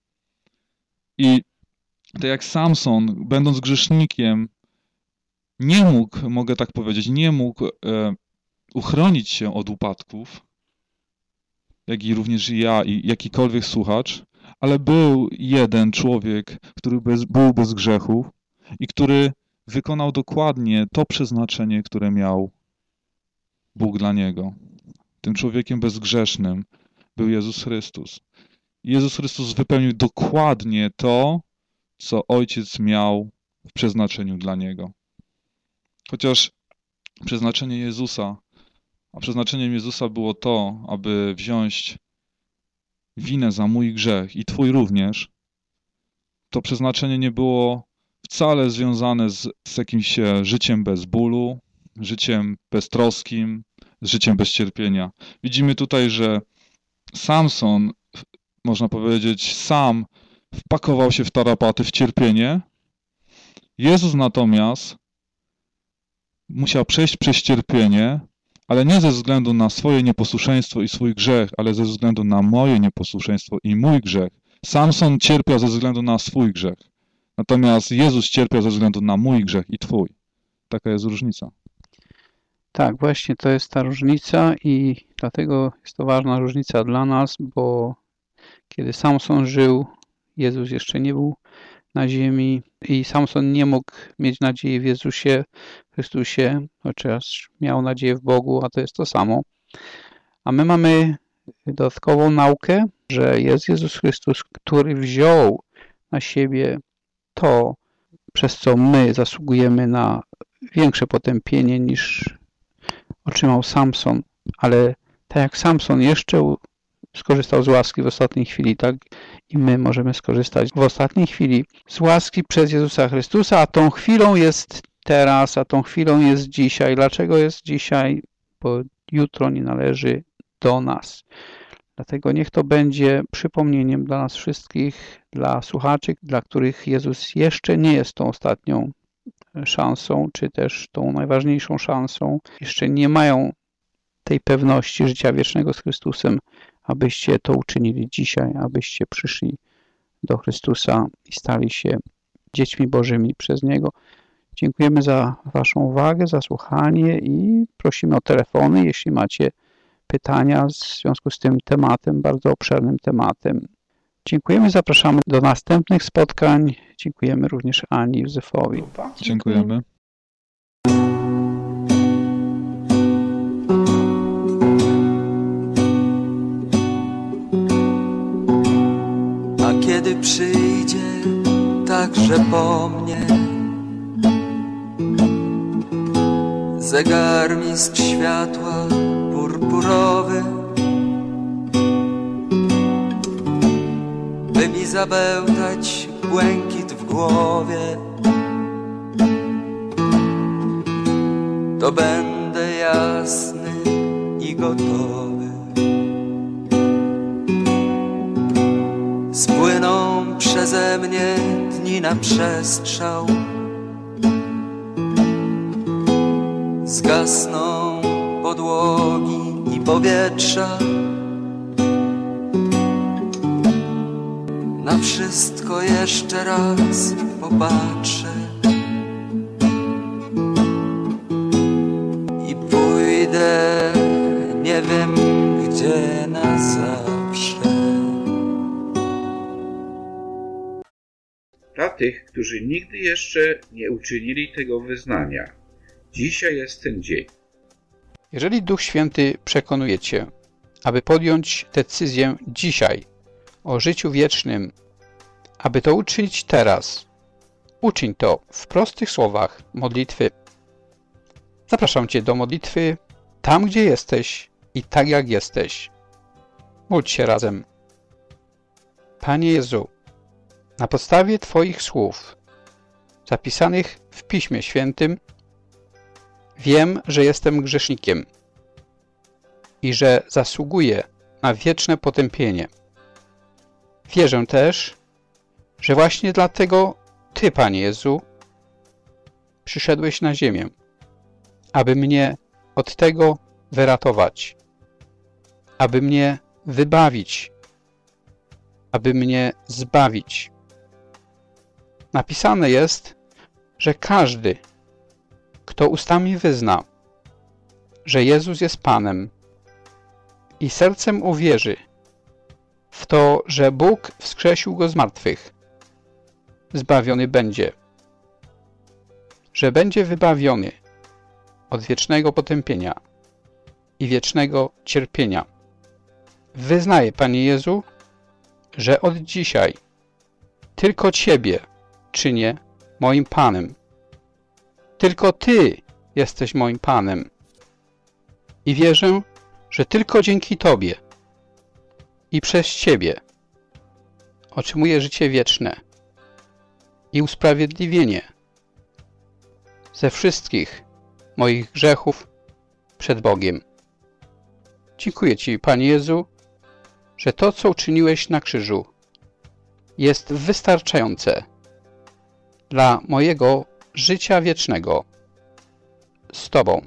I tak jak Samson, będąc grzesznikiem, nie mógł, mogę tak powiedzieć, nie mógł uchronić się od upadków, jak i również ja i jakikolwiek słuchacz, ale był jeden człowiek, który był bez grzechów i który wykonał dokładnie to przeznaczenie, które miał Bóg dla niego. Tym człowiekiem bezgrzesznym był Jezus Chrystus. Jezus Chrystus wypełnił dokładnie to, co Ojciec miał w przeznaczeniu dla Niego. Chociaż przeznaczeniem Jezusa było to, aby wziąć winę za mój grzech i Twój również, to przeznaczenie nie było wcale związane z jakimś życiem bez bólu, życiem beztroskim, z życiem bez cierpienia. Widzimy tutaj, że Samson, można powiedzieć, sam wpakował się w tarapaty, w cierpienie. Jezus natomiast musiał przejść przez cierpienie, ale nie ze względu na swoje nieposłuszeństwo i swój grzech, ale ze względu na moje nieposłuszeństwo i mój grzech. Samson cierpiał ze względu na swój grzech, natomiast Jezus cierpiał ze względu na mój grzech i Twój. Taka jest różnica. Tak, właśnie to jest ta różnica i dlatego jest to ważna różnica dla nas, bo kiedy Samson żył, Jezus jeszcze nie był na ziemi i Samson nie mógł mieć nadziei w Jezusie Chrystusie, chociaż miał nadzieję w Bogu, a to jest to samo. A my mamy dodatkową naukę, że jest Jezus Chrystus, który wziął na siebie to, przez co my zasługujemy na większe potępienie niż otrzymał Samson, ale tak jak Samson jeszcze skorzystał z łaski w ostatniej chwili, tak i my możemy skorzystać w ostatniej chwili z łaski przez Jezusa Chrystusa, a tą chwilą jest teraz, a tą chwilą jest dzisiaj. Dlaczego jest dzisiaj? Bo jutro nie należy do nas. Dlatego niech to będzie przypomnieniem dla nas wszystkich, dla słuchaczy, dla których Jezus jeszcze nie jest tą ostatnią szansą, czy też tą najważniejszą szansą. Jeszcze nie mają tej pewności życia wiecznego z Chrystusem, abyście to uczynili dzisiaj, abyście przyszli do Chrystusa i stali się dziećmi Bożymi przez Niego. Dziękujemy za Waszą uwagę, za słuchanie i prosimy o telefony, jeśli macie pytania w związku z tym tematem, bardzo obszernym tematem. Dziękujemy, zapraszamy do następnych spotkań. Dziękujemy również Ani i Józefowi. Dziękujemy. A kiedy przyjdzie także po mnie zegarmistrz światła purpurowy, by mi zabełtać błękit w głowie, to będę jasny i gotowy. Spłyną przeze mnie dni na przestrzał, zgasną podłogi i powietrza. Na wszystko jeszcze raz popatrzę i pójdę, nie wiem gdzie na zawsze. Dla tych, którzy nigdy jeszcze nie uczynili tego wyznania, dzisiaj jest ten dzień. Jeżeli Duch Święty przekonuje Cię, aby podjąć decyzję dzisiaj o życiu wiecznym, aby to uczynić teraz, uczyń to w prostych słowach modlitwy. Zapraszam Cię do modlitwy tam, gdzie jesteś i tak jak jesteś. Módl się razem. Panie Jezu, na podstawie Twoich słów, zapisanych w Piśmie Świętym, wiem, że jestem grzesznikiem i że zasługuję na wieczne potępienie. Wierzę też, że właśnie dlatego Ty, Panie Jezu, przyszedłeś na ziemię, aby mnie od tego wyratować, aby mnie wybawić, aby mnie zbawić. Napisane jest, że każdy, kto ustami wyzna, że Jezus jest Panem i sercem uwierzy w to, że Bóg wskrzesił Go z martwych, zbawiony będzie, że będzie wybawiony od wiecznego potępienia i wiecznego cierpienia. Wyznaję, Panie Jezu, że od dzisiaj tylko Ciebie czynię moim Panem. Tylko Ty jesteś moim Panem. I wierzę, że tylko dzięki Tobie i przez Ciebie otrzymuję życie wieczne i usprawiedliwienie ze wszystkich moich grzechów przed Bogiem. Dziękuję Ci, Panie Jezu, że to, co uczyniłeś na krzyżu, jest wystarczające dla mojego życia wiecznego z Tobą.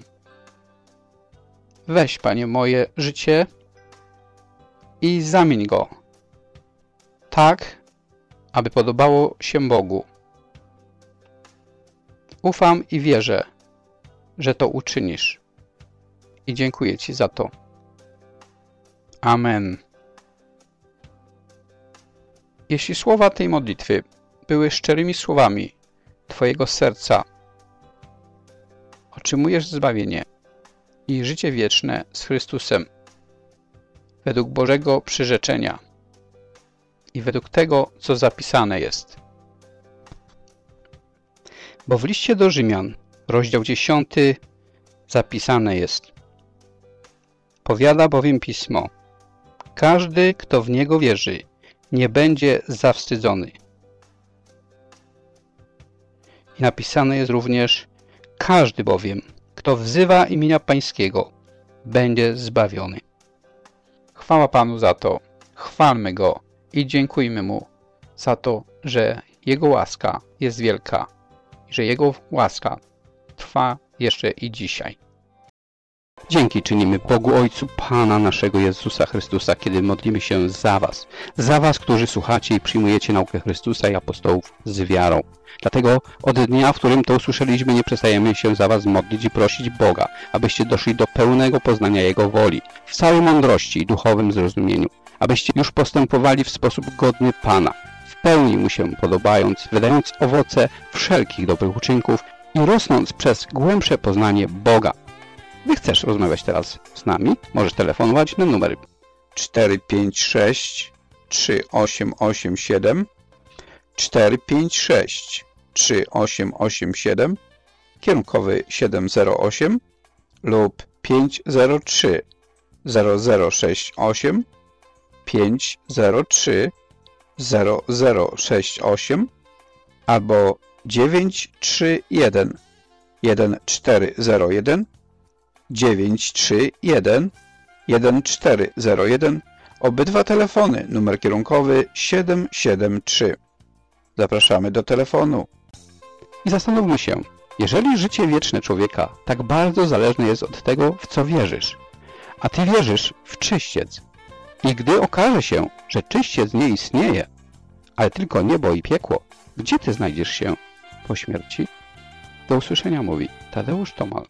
Weź, Panie, moje życie i zamień go tak, aby podobało się Bogu. Ufam i wierzę, że to uczynisz. I dziękuję Ci za to. Amen. Jeśli słowa tej modlitwy były szczerymi słowami Twojego serca, otrzymujesz zbawienie i życie wieczne z Chrystusem według Bożego przyrzeczenia i według tego, co zapisane jest. Bo w liście do Rzymian, rozdział 10, zapisane jest: powiada bowiem Pismo, każdy, kto w Niego wierzy, nie będzie zawstydzony. I napisane jest również: każdy bowiem, kto wzywa imienia Pańskiego, będzie zbawiony. Chwała Panu za to, chwalmy Go i dziękujmy Mu za to, że Jego łaska jest wielka i że Jego łaska trwa jeszcze i dzisiaj. Dzięki czynimy Bogu Ojcu Pana naszego Jezusa Chrystusa, kiedy modlimy się za Was, którzy słuchacie i przyjmujecie naukę Chrystusa i apostołów z wiarą. Dlatego od dnia, w którym to usłyszeliśmy, nie przestajemy się za Was modlić i prosić Boga, abyście doszli do pełnego poznania Jego woli, w całej mądrości i duchowym zrozumieniu, abyście już postępowali w sposób godny Pana, w pełni Mu się podobając, wydając owoce wszelkich dobrych uczynków i rosnąc przez głębsze poznanie Boga. Gdy chcesz rozmawiać teraz z nami, możesz telefonować na numer 456 3887 456 3887, kierunkowy 708 lub 503 0068 503 0068 albo 931 1401 931 1401. Obydwa telefony, numer kierunkowy 773. Zapraszamy do telefonu i zastanówmy się, Jeżeli życie wieczne człowieka tak bardzo zależne jest od tego, w co wierzysz, a ty wierzysz w czyściec, i gdy okaże się, że czyściec nie istnieje, ale tylko niebo i piekło, gdzie ty znajdziesz się po śmierci? Do usłyszenia mówi Tadeusz Tomal.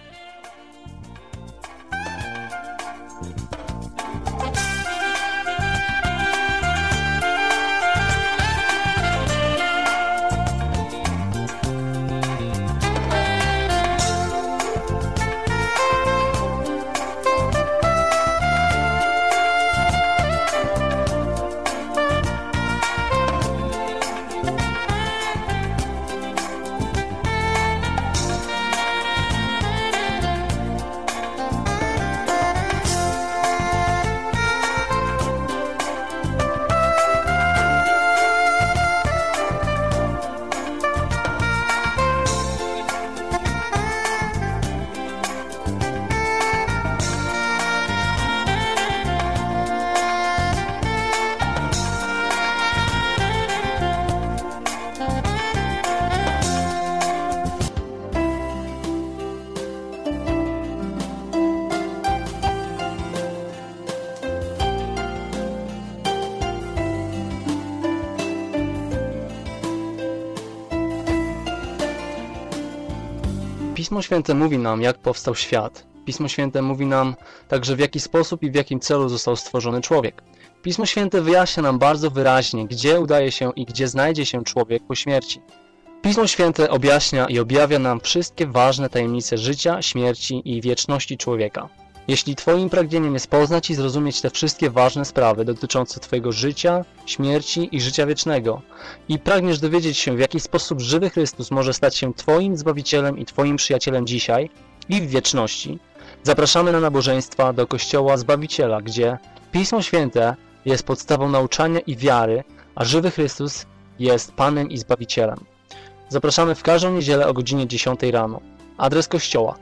Pismo Święte mówi nam, jak powstał świat. Pismo Święte mówi nam także, w jaki sposób i w jakim celu został stworzony człowiek. Pismo Święte wyjaśnia nam bardzo wyraźnie, gdzie udaje się i gdzie znajdzie się człowiek po śmierci. Pismo Święte objaśnia i objawia nam wszystkie ważne tajemnice życia, śmierci i wieczności człowieka. Jeśli Twoim pragnieniem jest poznać i zrozumieć te wszystkie ważne sprawy dotyczące Twojego życia, śmierci i życia wiecznego i pragniesz dowiedzieć się, w jaki sposób żywy Chrystus może stać się Twoim Zbawicielem i Twoim przyjacielem dzisiaj i w wieczności, zapraszamy na nabożeństwa do Kościoła Zbawiciela, gdzie Pismo Święte jest podstawą nauczania i wiary, a żywy Chrystus jest Panem i Zbawicielem. Zapraszamy w każdą niedzielę o godzinie 10 rano. Adres kościoła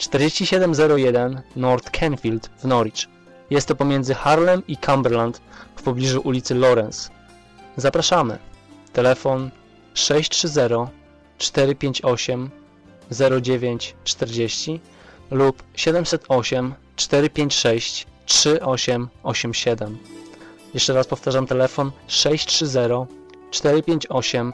4701 North Canfield w Norwich. Jest to pomiędzy Harlem i Cumberland w pobliżu ulicy Lawrence. Zapraszamy. Telefon 630 458 0940 lub 708 456 3887. Jeszcze raz powtarzam, telefon 630 458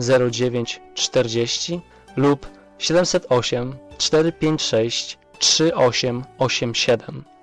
0940 lub 708 456 3887.